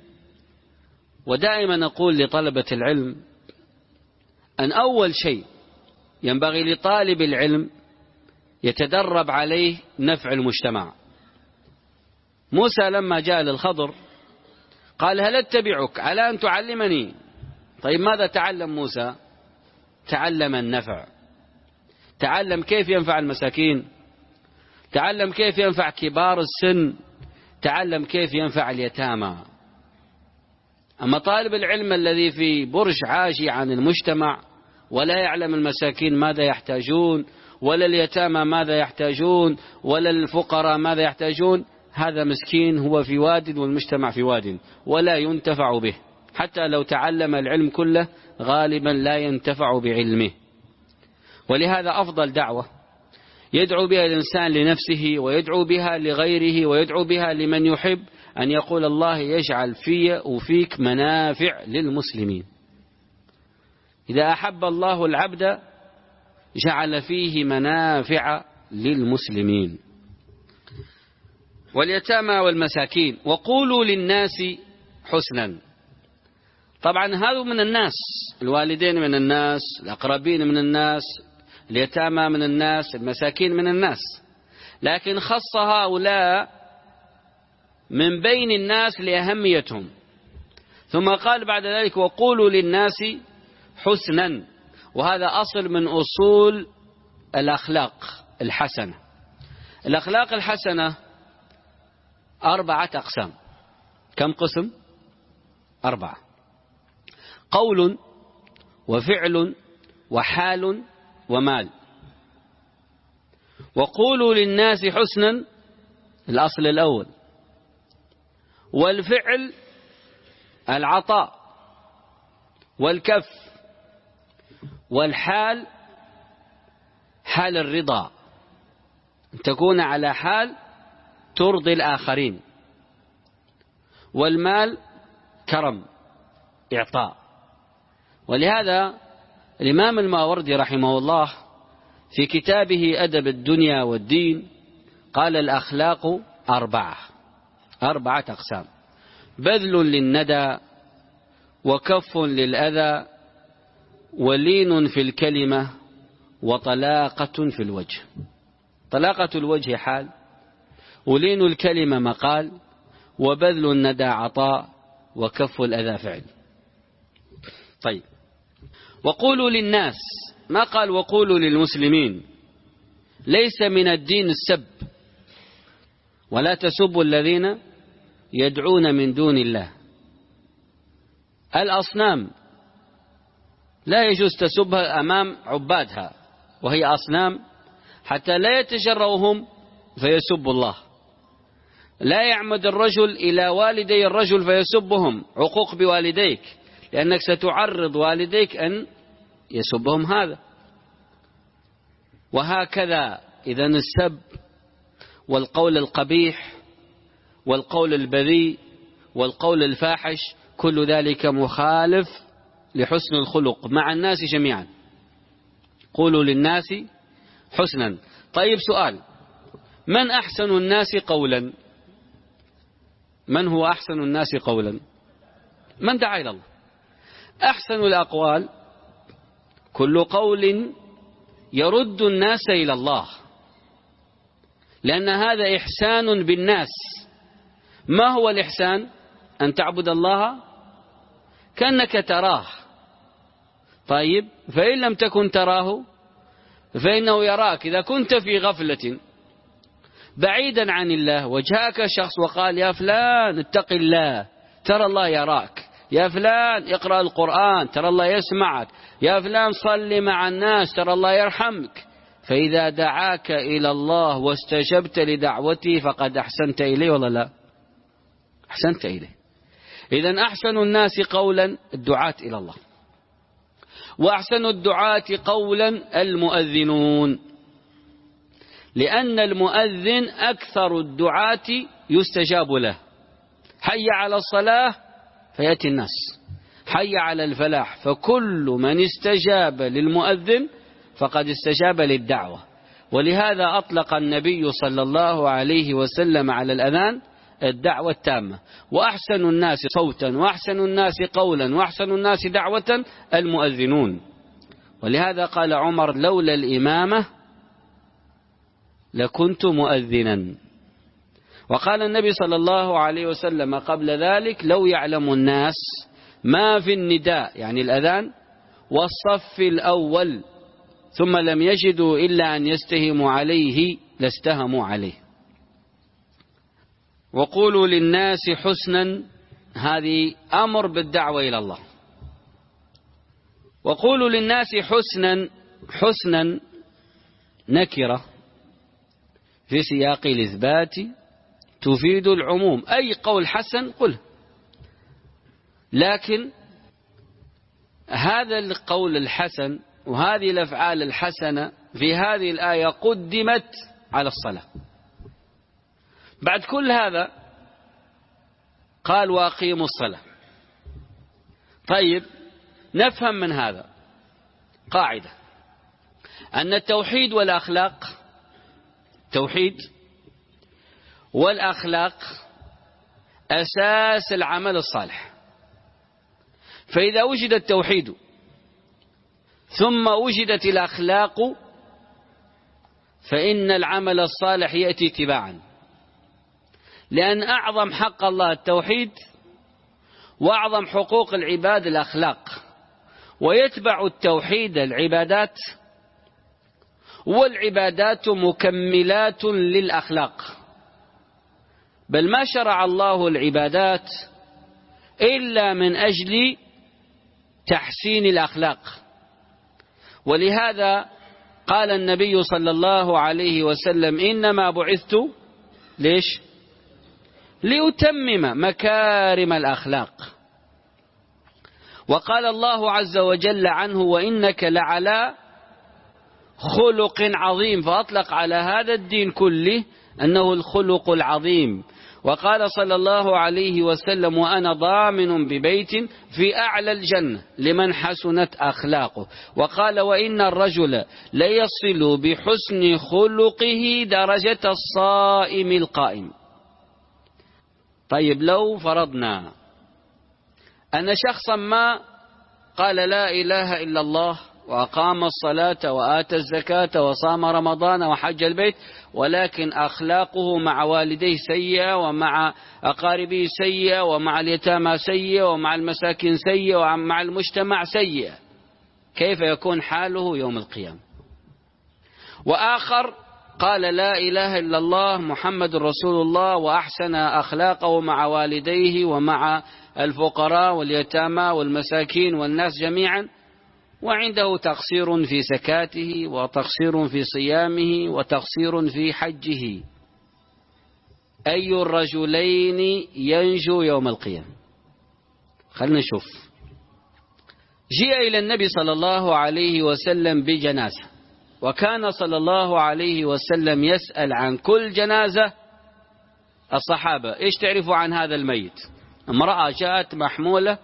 ودائما نقول لطلبة العلم أن أول شيء ينبغي لطالب العلم يتدرب عليه نفع المجتمع. موسى لما جاء للخضر قال هل اتبعك على أن تعلمني؟ طيب ماذا تعلم موسى؟ تعلم النفع، تعلم كيف ينفع المساكين، تعلم كيف ينفع كبار السن، تعلم كيف ينفع اليتامى. أما طالب العلم الذي في برج عاجي عن المجتمع ولا يعلم المساكين ماذا يحتاجون، ولا اليتامى ماذا يحتاجون، ولا الفقراء ماذا يحتاجون، هذا مسكين هو في واد والمجتمع في واد ولا ينتفع به. حتى لو تعلم العلم كله غالبا لا ينتفع بعلمه. ولهذا أفضل دعوة يدعو بها الإنسان لنفسه ويدعو بها لغيره ويدعو بها لمن يحب أن يقول الله يجعل في وفيك منافع للمسلمين. إذا أحب الله العبد جعل فيه منافع للمسلمين. واليتامى والمساكين وقولوا للناس حسنا. طبعا هذا من الناس، الوالدين من الناس، الأقربين من الناس، اليتامى من الناس، المساكين من الناس، لكن خص هؤلاء من بين الناس لأهميتهم. ثم قال بعد ذلك وقولوا للناس حسنا، وهذا أصل من أصول الأخلاق الحسنة. الأخلاق الحسنة أربعة أقسام. كم قسم؟ أربعة: قول وفعل وحال ومال. وقولوا للناس حسنا الأصل الأول، والفعل العطاء والكف، والحال حال الرضا، أن تكون على حال ترضي الآخرين، والمال كرم إعطاء. ولهذا الإمام الماوردي رحمه الله في كتابه أدب الدنيا والدين قال الأخلاق أربعة أربعة أقسام: بذل للندى، وكف للأذى، ولين في الكلمة، وطلاقة في الوجه. طلاقة الوجه حال، ولين الكلمة مقال، وبذل الندى عطاء، وكف الأذى فعل. طيب، وقولوا للناس، ما قال وقولوا للمسلمين. ليس من الدين السب، ولا تسبوا الذين يدعون من دون الله. الأصنام لا يجوز تسبها أمام عبادها، وهي أصنام، حتى لا يتجرؤهم فيسب الله. لا يعمد الرجل إلى والدي الرجل فيسبهم، عقوق بوالديك، لأنك ستعرض والديك أن يسبهم هذا. وهكذا إذن السب والقول القبيح والقول البذيء والقول الفاحش كل ذلك مخالف لحسن الخلق مع الناس جميعا. قولوا للناس حسنا. طيب، سؤال: من أحسن الناس قولا؟ من هو أحسن الناس قولا؟ من دعا إلى الله. أحسن الأقوال كل قول يرد الناس إلى الله، لأن هذا إحسان بالناس. ما هو الإحسان؟ أن تعبد الله كأنك تراه. طيب، فإن لم تكن تراه فإنه يراك. إذا كنت في غفلة بعيدا عن الله وجاءك شخص وقال يا فلان اتق الله، ترى الله يراك. يا فلان اقرأ القرآن، ترى الله يسمعك. يا فلان صل مع الناس، ترى الله يرحمك. فإذا دعاك إلى الله واستجبت لدعوته فقد أحسنت إليه ولا لا؟ أحسنت إليه. إذن أحسن الناس قولا الدعاة إلى الله، وأحسن الدعاة قولا المؤذنون، لأن المؤذن أكثر الدعاة يستجاب له. حي على الصلاة فيأتي الناس، حي على الفلاح، فكل من استجاب للمؤذن فقد استجاب للدعوة. ولهذا أطلق النبي صلى الله عليه وسلم على الأذان الدعوة التامة. وأحسن الناس صوتا وأحسن الناس قولا وأحسن الناس دعوة المؤذنون. ولهذا قال عمر: لولا الإمامة لكنت مؤذنا. وقال النبي صلى الله عليه وسلم قبل ذلك: لو يعلم الناس ما في النداء يعني الأذان والصف الأول ثم لم يجدوا إلا أن يستهموا عليه لاستهموا عليه. وقولوا للناس حسنا، هذه أمر بالدعوة إلى الله. وقولوا للناس حسنا، حسنا نكرة في سياق الإثبات تفيد العموم، أي قول حسن قل. لكن هذا القول الحسن وهذه الأفعال الحسنة في هذه الآية قدمت على الصلاة. بعد كل هذا قال: وأقيموا الصلاة. طيب، نفهم من هذا قاعدة أن التوحيد والأخلاق التوحيد والأخلاق أساس العمل الصالح. فإذا وجد التوحيد ثم وجدت الأخلاق فإن العمل الصالح يأتي تباعا، لأن أعظم حق الله التوحيد وأعظم حقوق العباد الأخلاق، ويتبع التوحيد العبادات، والعبادات مكملات للأخلاق. بل ما شرع الله العبادات إلا من أجل تحسين الأخلاق. ولهذا قال النبي صلى الله عليه وسلم: إنما بعثت ليش؟ لأتمم مكارم الأخلاق. وقال الله عز وجل عنه: وإنك لعلى خلق عظيم، فأطلق على هذا الدين كله أنه الخلق العظيم. وقال صلى الله عليه وسلم: وأنا ضامن ببيت في أعلى الجنة لمن حسنت أخلاقه. وقال: وإن الرجل ليصل بحسن خلقه درجة الصائم القائم. طيب، لو فرضنا أن شخصا ما قال لا إله إلا الله وأقام الصلاة وآتى الزكاة وصام رمضان وحج البيت، ولكن أخلاقه مع والديه سيئة، ومع أقاربه سيئة، ومع اليتامى سيئة، ومع المساكين سيئة، ومع المجتمع سيئة، كيف يكون حاله يوم القيامة؟ وآخر قال لا إله إلا الله محمد رسول الله وأحسن أخلاقه مع والديه ومع الفقراء واليتامى والمساكين والناس جميعا، وعنده تقصير في زكاته وتقصير في صيامه وتقصير في حجه، أي الرجلين ينجو يوم القيامة؟ خلنا نشوف. جاء إلى النبي صلى الله عليه وسلم بجنازة، وكان صلى الله عليه وسلم يسأل عن كل جنازة الصحابة: إيش تعرفوا عن هذا الميت؟ امرأة جاءت محمولة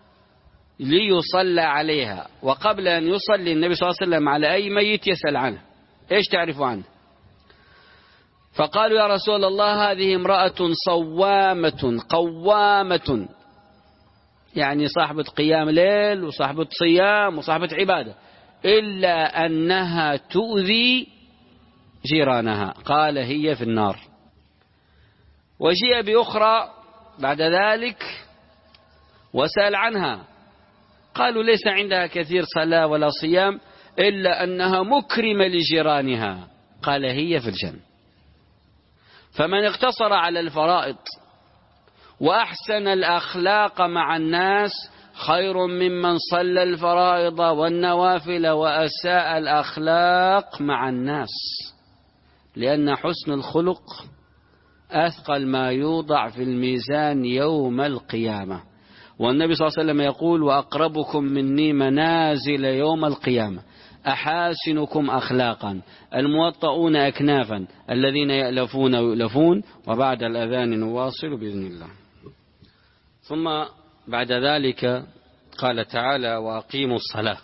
ليصلى عليها، وقبل أن يصلي النبي صلى الله عليه وسلم على أي ميت يسأل عنه: إيش تعرفوا عنه؟ فقالوا: يا رسول الله هذه امرأة صوامة قوامة، يعني صاحبة قيام ليل وصاحبة صيام وصاحبة عبادة، إلا أنها تؤذي جيرانها. قال: هي في النار. وجيء بأخرى بعد ذلك وسأل عنها، قالوا: ليس عندها كثير صلاة ولا صيام، إلا أنها مكرمة لجيرانها. قال: هي في الجنة. فمن اقتصر على الفرائض وأحسن الأخلاق مع الناس خير ممن صلى الفرائض والنوافل وأساء الأخلاق مع الناس، لأن حسن الخلق أثقل ما يوضع في الميزان يوم القيامة. والنبي صلى الله عليه وسلم يقول: وأقربكم مني منازل يوم القيامة أحاسنكم أخلاقا الموطؤون أكنافا الذين يألفون ويؤلفون. وبعد الأذان نواصل بإذن الله. ثم بعد ذلك قال تعالى: وأقيموا الصلاة.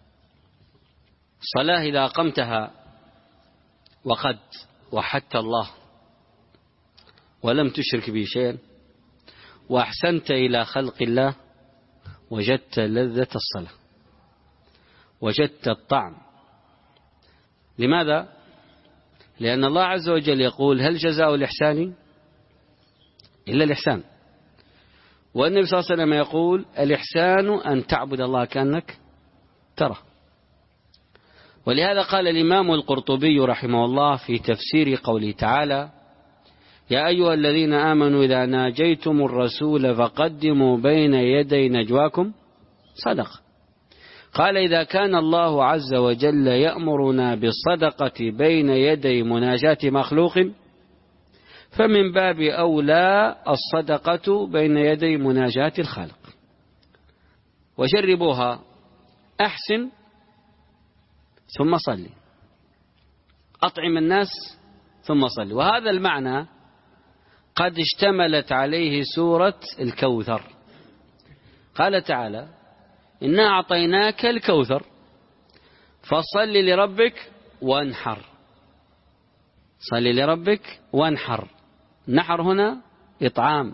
الصلاة إذا أقمتها وقد وحدت الله ولم تشرك به شيئا وأحسنت إلى خلق الله وجدت لذة الصلاة، وجدت الطعم. لماذا؟ لأن الله عز وجل يقول: هل جزاء الإحسان إلا الإحسان. والنبي صلى الله عليه وسلم يقول: الإحسان أن تعبد الله كأنك ترى. ولهذا قال الإمام القرطبي رحمه الله في تفسير قوله تعالى: يا أيها الذين آمنوا إذا ناجيتم الرسول فقدموا بين يدي نجواكم صدقة. قال: إذا كان الله عز وجل يأمرنا بالصدقة بين يدي مناجاة مخلوق فمن باب أولى الصدقة بين يدي مناجاة الخالق. وجربوها: أحسن ثم صلي، أطعم الناس ثم صلي. وهذا المعنى قد اشتملت عليه سورة الكوثر. قال تعالى: إنا أعطيناك الكوثر فصل لربك وانحر. صل لربك وانحر. نحر هنا إطعام،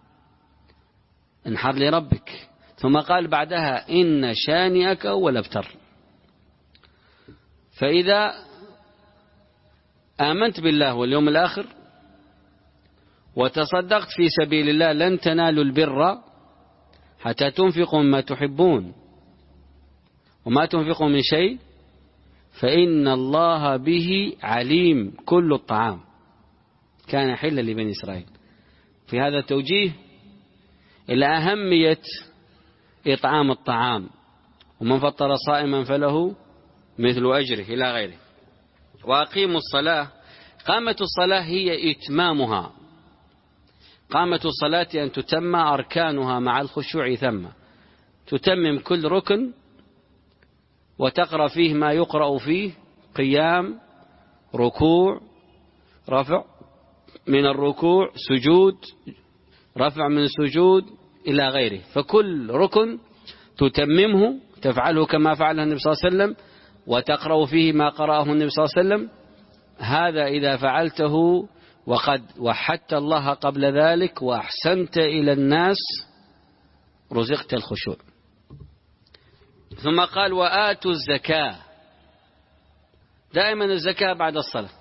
انحر لربك. ثم قال بعدها: إن شانئك هو الأبتر. فإذا آمنت بالله واليوم الآخر وتصدقت في سبيل الله لن تنالوا البر حتى تنفقوا مما تحبون وما تنفقوا من شيء فإن الله به عليم. كل الطعام كان حلا لبني إسرائيل. في هذا توجيه إلى أهمية إطعام الطعام. ومن فطر صائما فله مثل أجره إلى غيره. وأقيموا الصلاة. قامة الصلاة هي إتمامها. قامة الصلاة أن تتم أركانها مع الخشوع، ثم تتمم كل ركن وتقرأ فيه ما يقرأ فيه: قيام، ركوع، رفع من الركوع، سجود، رفع من السجود إلى غيره. فكل ركن تتممه، تفعله كما فعله النبي صلى الله عليه وسلم، وتقرأ فيه ما قرأه النبي صلى الله عليه وسلم. هذا إذا فعلته وقد وحدت الله قبل ذلك وأحسنت إلى الناس رزقت الخشوع. ثم قال: وآتوا الزكاة. دائما الزكاة بعد الصلاة.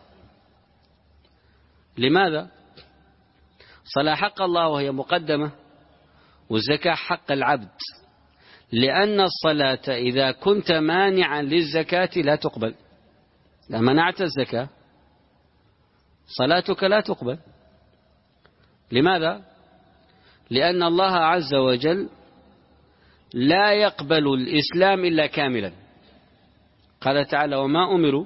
لماذا؟ الصلاة حق الله وهي مقدمة، والزكاة حق العبد. لأن الصلاة إذا كنت مانعا للزكاة لا تقبل. إذا منعت الزكاة صلاتك لا تقبل. لماذا؟ لأن الله عز وجل لا يقبل الإسلام إلا كاملا. قال تعالى: وما أمروا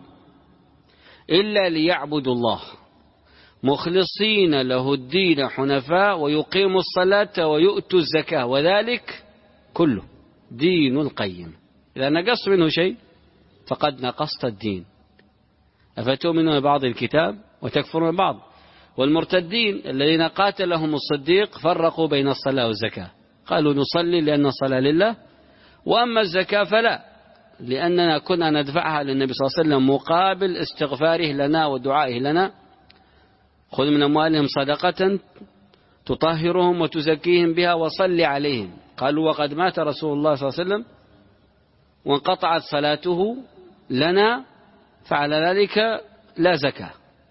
إلا ليعبدوا الله مخلصين له الدين حنفاء ويقيموا الصلاة ويؤتوا الزكاة وذلك كله دين القيم. إذا نقص منه شيء فقد نقصت الدين. أفتؤمنون ببعض الكتاب وتكفرون بعض. والمرتدين الذين قاتلهم الصديق فرقوا بين الصلاة والزكاة، قالوا نصلي لأن الصلاة لله، وأما الزكاة فلا، لأننا كنا ندفعها للنبي صلى الله عليه وسلم مقابل استغفاره لنا ودعائه لنا: خذ من أموالهم صدقة تطهرهم وتزكيهم بها وصل عليهم. قالوا: وقد مات رسول الله صلى الله عليه وسلم وانقطعت صلاته لنا، فعلى ذلك لا زكاة.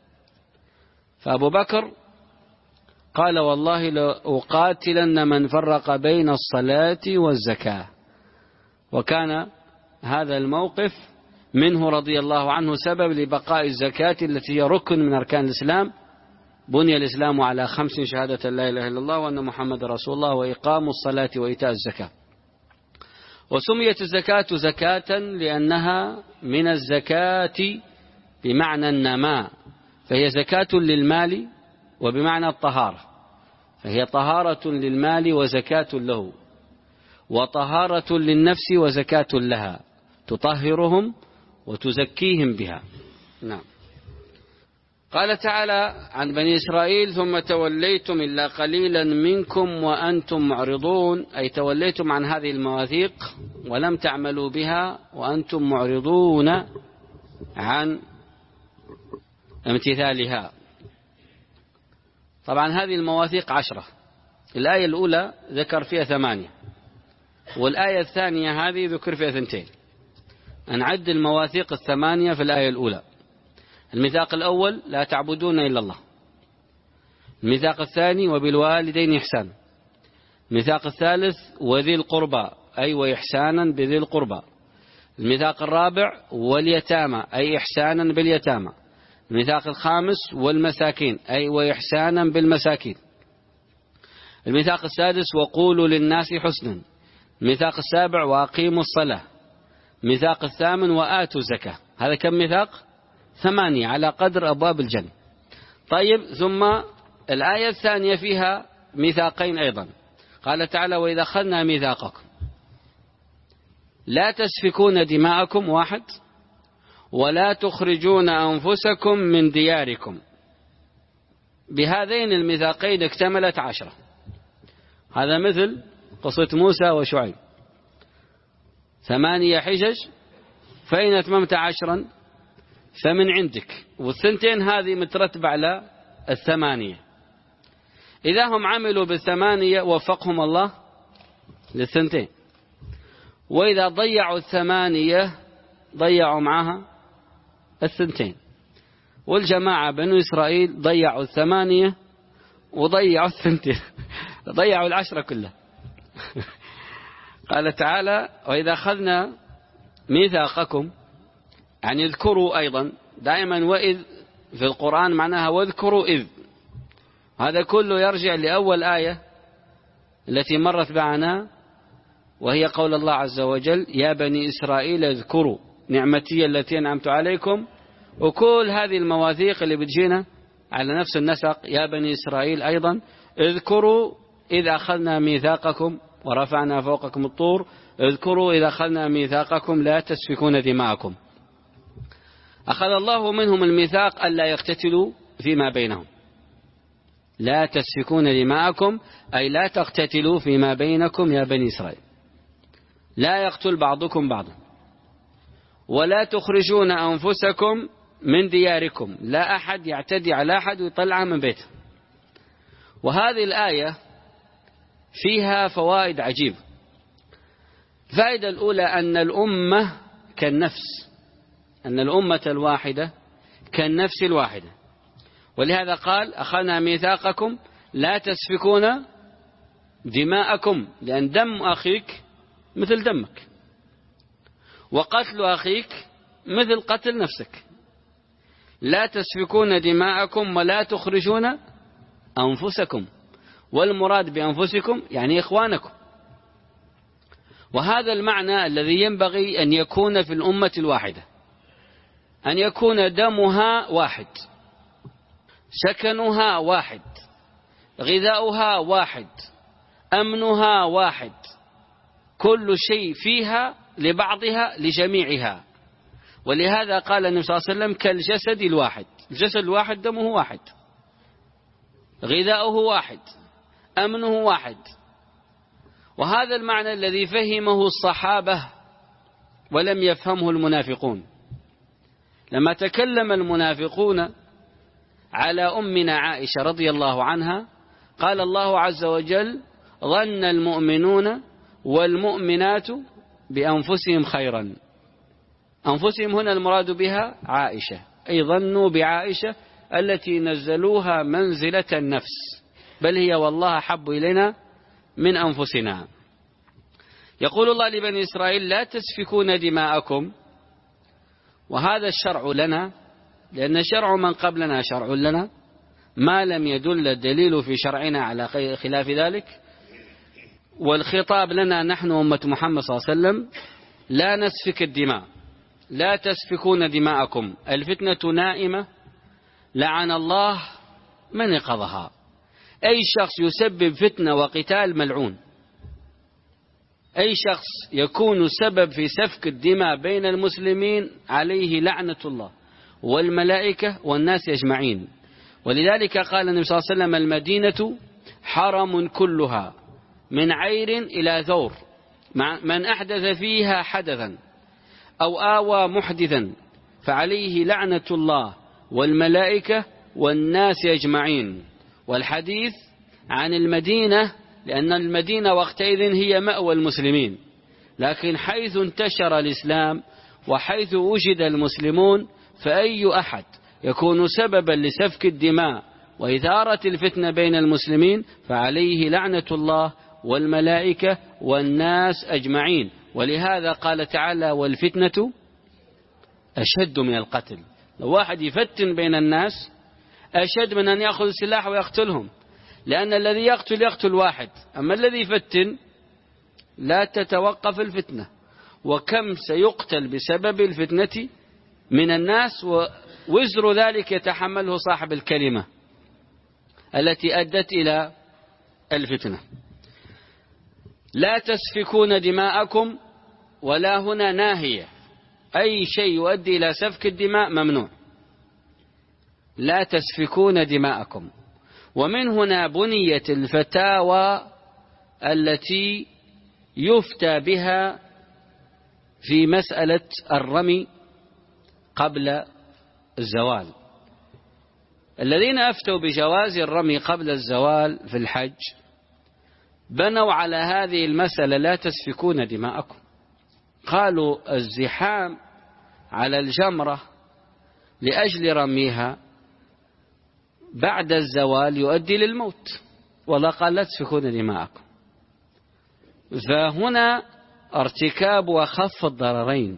فأبو بكر قال: والله لأقاتلن من فرق بين الصلاة والزكاة. وكان هذا الموقف منه رضي الله عنه سبب لبقاء الزكاة التي هي ركن من أركان الإسلام. بني الإسلام على خمس: شهادة لا إله إلا الله وأن محمد رسول الله وإقام الصلاة وإيتاء الزكاة. وسميت الزكاة زكاة لأنها من الزكاة بمعنى النماء، فهي زكاة للمال وبمعنى الطهارة، فهي طهارة للمال وزكاة له، وطهارة للنفس وزكاة لها، تطهرهم وتزكيهم بها. نعم. قال تعالى عن بني إسرائيل: ثم توليتم إلا قليلا منكم وأنتم معرضون، أي توليتم عن هذه المواثيق ولم تعملوا بها وأنتم معرضون عن امتثالها. طبعا هذه المواثيق عشرة. الآية الأولى ذكر فيها ثمانية، والآية الثانية هذه ذكر فيها ثنتين. نعد المواثيق الثمانية في الآية الأولى. الميثاق الأول لا تعبدون إلا الله. الميثاق الثاني وبالوالدين إحسانا. الميثاق الثالث وذي القربى أي وإحسانا بذي القربى. الميثاق الرابع واليتامى أي إحسانا باليتامى. الميثاق الخامس والمساكين أي وإحسانا بالمساكين. الميثاق السادس وقولوا للناس حسنا. الميثاق السابع وأقيموا الصلاة. الميثاق الثامن وآتوا الزكاة. هذا كم ميثاق؟ ثمانية على قدر أبواب الجنة. طيب، ثم الآية الثانية فيها ميثاقين أيضا. قال تعالى وإذا أخذنا ميثاقكم لا تسفكون دماءكم، واحد، ولا تخرجون أنفسكم من دياركم. بهذين الميثاقين اكتملت عشرة. هذا مثل قصة موسى وشعيب، ثمانية حجج، فإن أتممت عشرا فمن عندك. والثنتين هذه مترتبة على الثمانية. إذا هم عملوا بالثمانية وفقهم الله للثنتين، وإذا ضيعوا الثمانية ضيعوا معها الثنتين. والجماعة بنو إسرائيل ضيعوا الثمانية وضيعوا الثنتين، ضيعوا العشرة كلها. قال تعالى وإذا أخذنا ميثاقكم، يعني اذكروا أيضا دائما، وإذ في القرآن معناها واذكروا إذ. هذا كله يرجع لأول آية التي مرت معنا، وهي قول الله عز وجل يا بني إسرائيل اذكروا نعمتي التي أنعمت عليكم. وكل هذه المواثيق اللي بتجينا على نفس النسق، يا بني إسرائيل أيضا اذكروا إذا أخذنا ميثاقكم ورفعنا فوقكم الطور، اذكروا إذا أخذنا ميثاقكم لا تسفكون دماءكم. أخذ الله منهم الميثاق ألا يقتتلوا فيما بينهم. لا تسفكون دماءكم أي لا تقتتلوا فيما بينكم يا بني إسرائيل. لا يقتل بعضكم بعضا. ولا تخرجون أنفسكم من دياركم، لا أحد يعتدي على أحد ويطلعه من بيته. وهذه الآية فيها فوائد عجيبة. الفائدة الأولى أن الأمة كالنفس، أن الأمة الواحدة كالنفس الواحدة. ولهذا قال أخذنا ميثاقكم لا تسفكون دماءكم، لأن دم أخيك مثل دمك، وقتل أخيك مثل قتل نفسك. لا تسفكون دماءكم ولا تخرجون أنفسكم، والمراد بأنفسكم يعني إخوانكم. وهذا المعنى الذي ينبغي أن يكون في الأمة الواحدة، أن يكون دمها واحد، سكنها واحد، غذاؤها واحد، أمنها واحد، كل شيء فيها لبعضها لجميعها. ولهذا قال النبي صلى الله عليه وسلم كالجسد الواحد. الجسد الواحد دمه واحد، غذاؤه واحد، أمنه واحد. وهذا المعنى الذي فهمه الصحابة ولم يفهمه المنافقون. لما تكلم المنافقون على أمنا عائشة رضي الله عنها قال الله عز وجل ظن المؤمنون والمؤمنات بأنفسهم خيرا. أنفسهم هنا المراد بها عائشة، أي ظنوا بعائشة التي نزلوها منزلة النفس، بل هي والله حب إلينا من أنفسنا. يقول الله لبني إسرائيل لا تسفكون دماءكم، وهذا الشرع لنا، لأن شرع من قبلنا شرع لنا، ما لم يدل الدليل في شرعنا على خلاف ذلك. والخطاب لنا نحن أمة محمد صلى الله عليه وسلم لا نسفك الدماء، لا تسفكون دماءكم. الفتنة نائمة لعن الله من يقظها. أي شخص يسبب فتنة وقتال ملعون. أي شخص يكون سبب في سفك الدماء بين المسلمين عليه لعنة الله والملائكة والناس أجمعين. ولذلك قال النبي صلى الله عليه وسلم المدينة حرم كلها من عير إلى ثور، من أحدث فيها حدثا أو آوى محدثا فعليه لعنة الله والملائكة والناس أجمعين. والحديث عن المدينة لأن المدينة وقتئذ هي مأوى المسلمين، لكن حيث انتشر الإسلام وحيث وجد المسلمون فأي أحد يكون سببا لسفك الدماء وإثارة الفتنة بين المسلمين فعليه لعنة الله والملائكة والناس أجمعين. ولهذا قال تعالى: والفتنة أشد من القتل. لو واحد يفتن بين الناس أشد من أن يأخذ السلاح ويقتلهم، لأن الذي يقتل يقتل واحد، أما الذي يفتن لا تتوقف الفتنة. وكم سيقتل بسبب الفتنة من الناس، ووزر ذلك يتحمله صاحب الكلمة التي أدت إلى الفتنة. لا تسفكون دماءكم، ولا هنا ناهية، أي شيء يؤدي إلى سفك الدماء ممنوع. لا تسفكون دماءكم. ومن هنا بنيت الفتاوى التي يفتى بها في مسألة الرمي قبل الزوال. الذين أفتوا بجواز الرمي قبل الزوال في الحج بنوا على هذه المسألة: لا تسفكون دماءكم. قالوا الزحام على الجمرة لأجل رميها بعد الزوال يؤدي للموت، والله قال: لا تسفكون دماءكم. فهنا ارتكاب أخف الضررين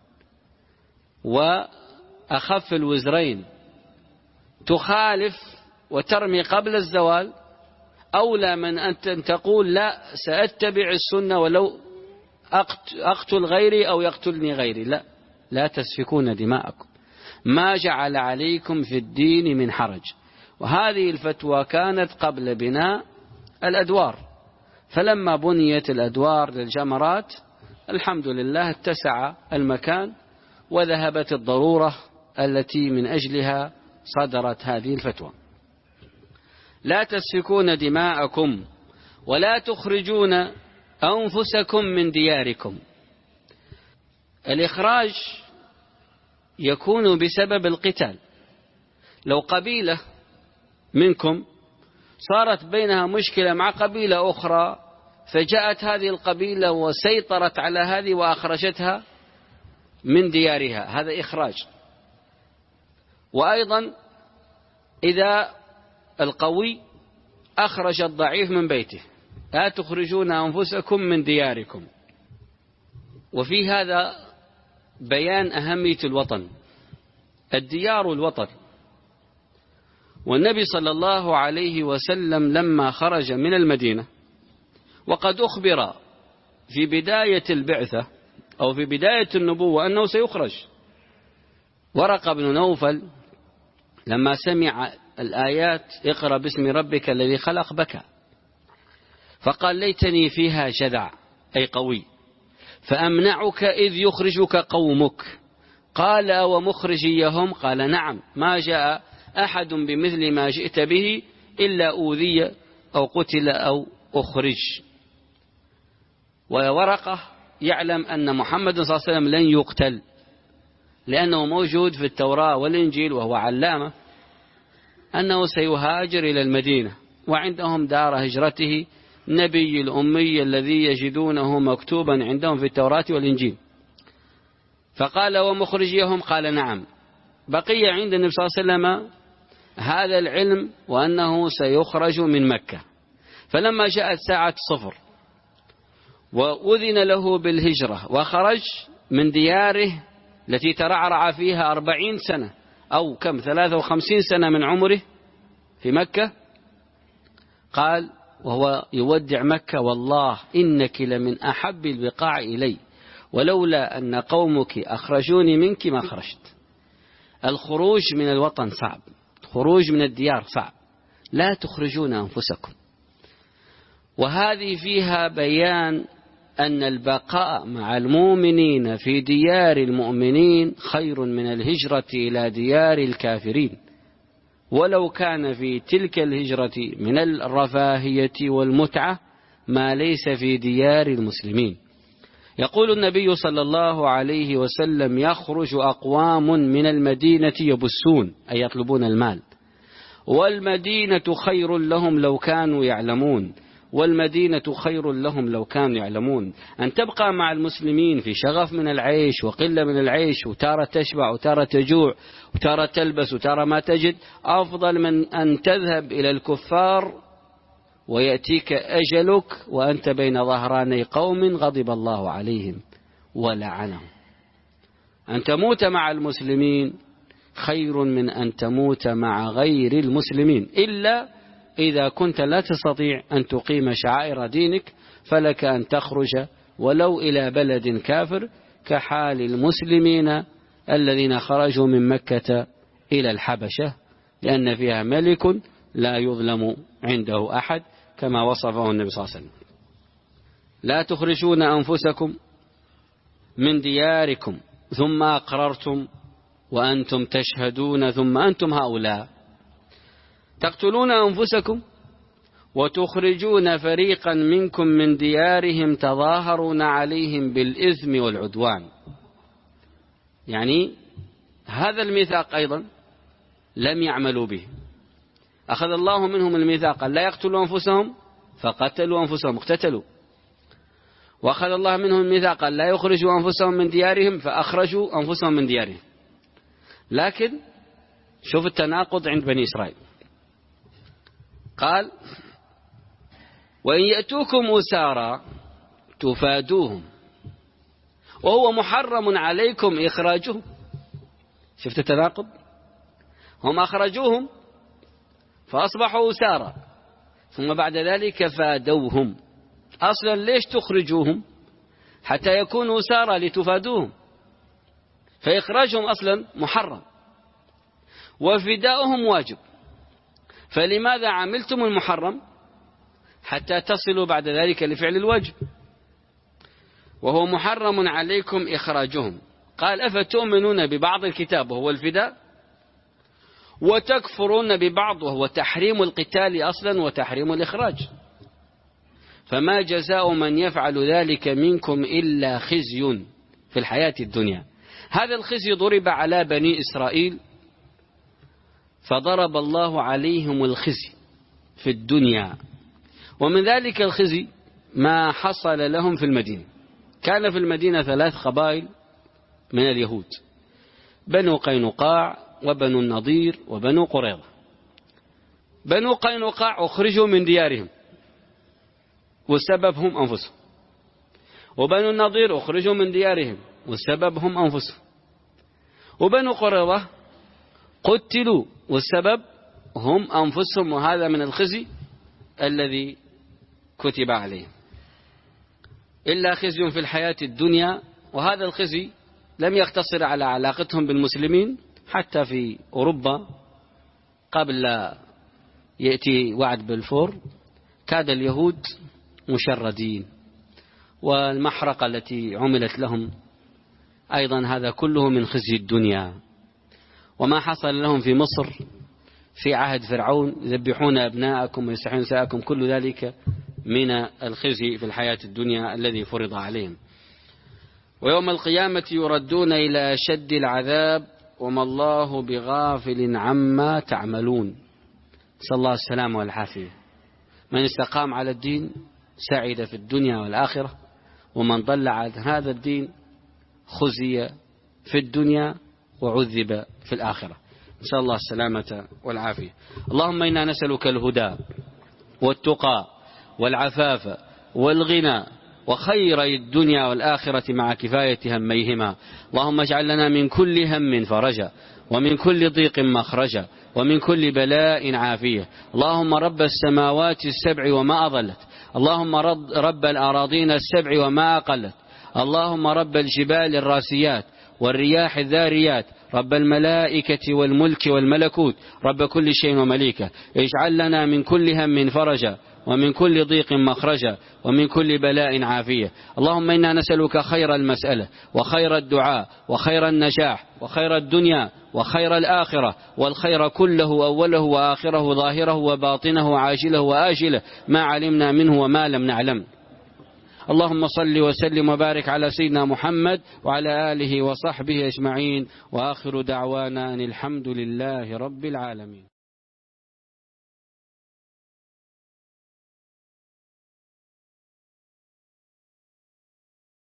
وأخف الوزرين، تخالف وترمي قبل الزوال أولى من أن تقول: لا، سأتبع السنة ولو أقتل غيري أو يقتلني غيري. لا، لا تسفكون دماءكم، ما جعل عليكم في الدين من حرج. وهذه الفتوى كانت قبل بناء الأدوار، فلما بنيت الأدوار للجمرات الحمد لله اتسع المكان وذهبت الضرورة التي من أجلها صدرت هذه الفتوى. لا تسفكون دماءكم ولا تخرجون أنفسكم من دياركم. الإخراج يكون بسبب القتال. لو قبيلة منكم صارت بينها مشكلة مع قبيلة أخرى، فجاءت هذه القبيلة وسيطرت على هذه وأخرجتها من ديارها، هذا إخراج. وأيضا إذا القوي أخرج الضعيف من بيته: لا تخرجون أنفسكم من دياركم. وفي هذا بيان أهمية الوطن. الديار الوطن. والنبي صلى الله عليه وسلم لما خرج من المدينة وقد أخبر في بداية البعثة أو في بداية النبوة أنه سيخرج، ورقة بن نوفل لما سمع الآيات: اقرأ باسم ربك الذي خلق، بكى فقال: ليتني فيها جذع، أي قوي، فأمنعك إذ يخرجك قومك. قال: ومخرجيهم؟ قال: نعم، ما جاء أحد بمثل ما جئت به إلا أوذي أو قتل أو أخرج. وورقة يعلم أن محمد صلى الله عليه وسلم لن يقتل، لأنه موجود في التوراة والإنجيل وهو علامة أنه سيهاجر إلى المدينة، وعندهم دار هجرته نبي الأمي الذي يجدونه مكتوبا عندهم في التوراة والإنجيل. فقال: ومخرجيهم؟ قال: نعم. بقي عند النبي صلى الله عليه وسلم هذا العلم وأنه سيخرج من مكة. فلما جاءت ساعة صفر وأذن له بالهجرة وخرج من دياره التي ترعرع فيها أربعين سنة أو كم ثلاثة وخمسين سنة من عمره في مكة، قال وهو يودع مكة: والله إنك لمن أحب البقاع إلي، ولولا أن قومك أخرجوني منك ما خرجت. الخروج من الوطن صعب، خروج من الديار صعب. لا تخرجون أنفسكم. وهذه فيها بيان أن البقاء مع المؤمنين في ديار المؤمنين خير من الهجرة إلى ديار الكافرين، ولو كان في تلك الهجرة من الرفاهية والمتعة ما ليس في ديار المسلمين. يقول النبي صلى الله عليه وسلم: يخرج أقوام من المدينة يبسون، أي يطلبون المال، والمدينة خير لهم لو كانوا يعلمون والمدينة خير لهم لو كانوا يعلمون. أن تبقى مع المسلمين في شغف من العيش وقلة من العيش، وتارة تشبع وتارة تجوع وتارة تلبس وتارة ما تجد، أفضل من أن تذهب إلى الكفار ويأتيك أجلك وأنت بين ظهراني قوم غضب الله عليهم ولعنهم. أن تموت مع المسلمين خير من أن تموت مع غير المسلمين، إلا إذا كنت لا تستطيع أن تقيم شعائر دينك، فلك أن تخرج ولو إلى بلد كافر كحال المسلمين الذين خرجوا من مكة إلى الحبشة، لأن فيها ملك لا يظلم عنده أحد كما وصفه النبي صلى الله عليه وسلم. لا تخرجون أنفسكم من دياركم ثم أقررتم وأنتم تشهدون ثم أنتم هؤلاء تقتلون أنفسكم وتخرجون فريقا منكم من ديارهم تظاهرون عليهم بالإثم والعدوان. يعني هذا الميثاق أيضا لم يعملوا به. أخذ الله منهم الميثاق لا يقتلوا أنفسهم فقتلوا أنفسهم اقتتلوا، وأخذ الله منهم الميثاق لا يخرجوا أنفسهم من ديارهم فأخرجوا أنفسهم من ديارهم. لكن شوف التناقض عند بني إسرائيل. قال وإن يأتوكم أسارى تفادوهم وهو محرم عليكم إخراجهم. شفت التناقض؟ هم أخرجوهم فأصبحوا أسارى، ثم بعد ذلك فادوهم. أصلا ليش تخرجوهم؟ حتى يكونوا أسارى لتفادوهم، فإخراجهم أصلا محرم وفداؤهم واجب، فلماذا عملتم المحرم حتى تصلوا بعد ذلك لفعل الواجب؟ وهو محرم عليكم إخراجهم. قال أفتؤمنون ببعض الكتاب وهو الفداء وتكفرون ببعض وهو تحريم القتال أصلا وتحريم الإخراج، فما جزاء من يفعل ذلك منكم إلا خزي في الحياة الدنيا. هذا الخزي ضرب على بني إسرائيل، فضرب الله عليهم الخزي في الدنيا، ومن ذلك الخزي ما حصل لهم في المدينة. كان في المدينة ثلاث قبائل من اليهود: بنو قينقاع وبنو النضير وبنو قريظة. بنو قينقاع أخرجوا من ديارهم والسبب هم أنفسهم، وبنو النضير أخرجوا من ديارهم والسبب هم أنفسهم، وبنو قريظة قتلوا والسبب هم أنفسهم، وهذا من الخزي الذي كتب عليهم. إلا خزي في الحياة الدنيا، وهذا الخزي لم يقتصر على علاقتهم بالمسلمين، حتى في أوروبا قبل لا يأتي وعد بلفور كاد اليهود مشردين، والمحرقة التي عملت لهم أيضا هذا كله من خزي الدنيا. وما حصل لهم في مصر في عهد فرعون: يذبحون أبناءكم ويستحيون نساءكم، كل ذلك من الخزي في الحياة الدنيا الذي فرض عليهم. ويوم القيامة يردون إلى أشد العذاب وما الله بغافل عما تعملون. نسأل الله السلامة والعافية. من استقام على الدين سعد في الدنيا والآخرة، ومن ضل عن هذا الدين خزي في الدنيا وعذب في الآخرة. نسأل الله السلامة والعافية. اللهم إنا نسألك الهدى والتقى والعفاف والغنى وخير الدنيا والآخرة مع كفاية هميهما. اللهم اجعل لنا من كل هم فرجا، ومن كل ضيق مخرجا، ومن كل بلاء عافية. اللهم رب السماوات السبع وما أضلت، اللهم رب الأراضين السبع وما أقلت، اللهم رب الجبال الراسيات والرياح الذاريات، رب الملائكة والملك والملكوت، رب كل شيء ومليكه، اجعل لنا من كل هم فرجا، ومن كل ضيق مخرجا، ومن كل بلاء عافية. اللهم إنا نسألك خير المسألة وخير الدعاء وخير النجاح وخير الدنيا وخير الآخرة، والخير كله أوله وآخره ظاهره وباطنه وعاجله وآجله، ما علمنا منه وما لم نعلم. اللهم صل وسلم وبارك على سيدنا محمد وعلى آله وصحبه أجمعين، وآخر دعوانا أن الحمد لله رب العالمين.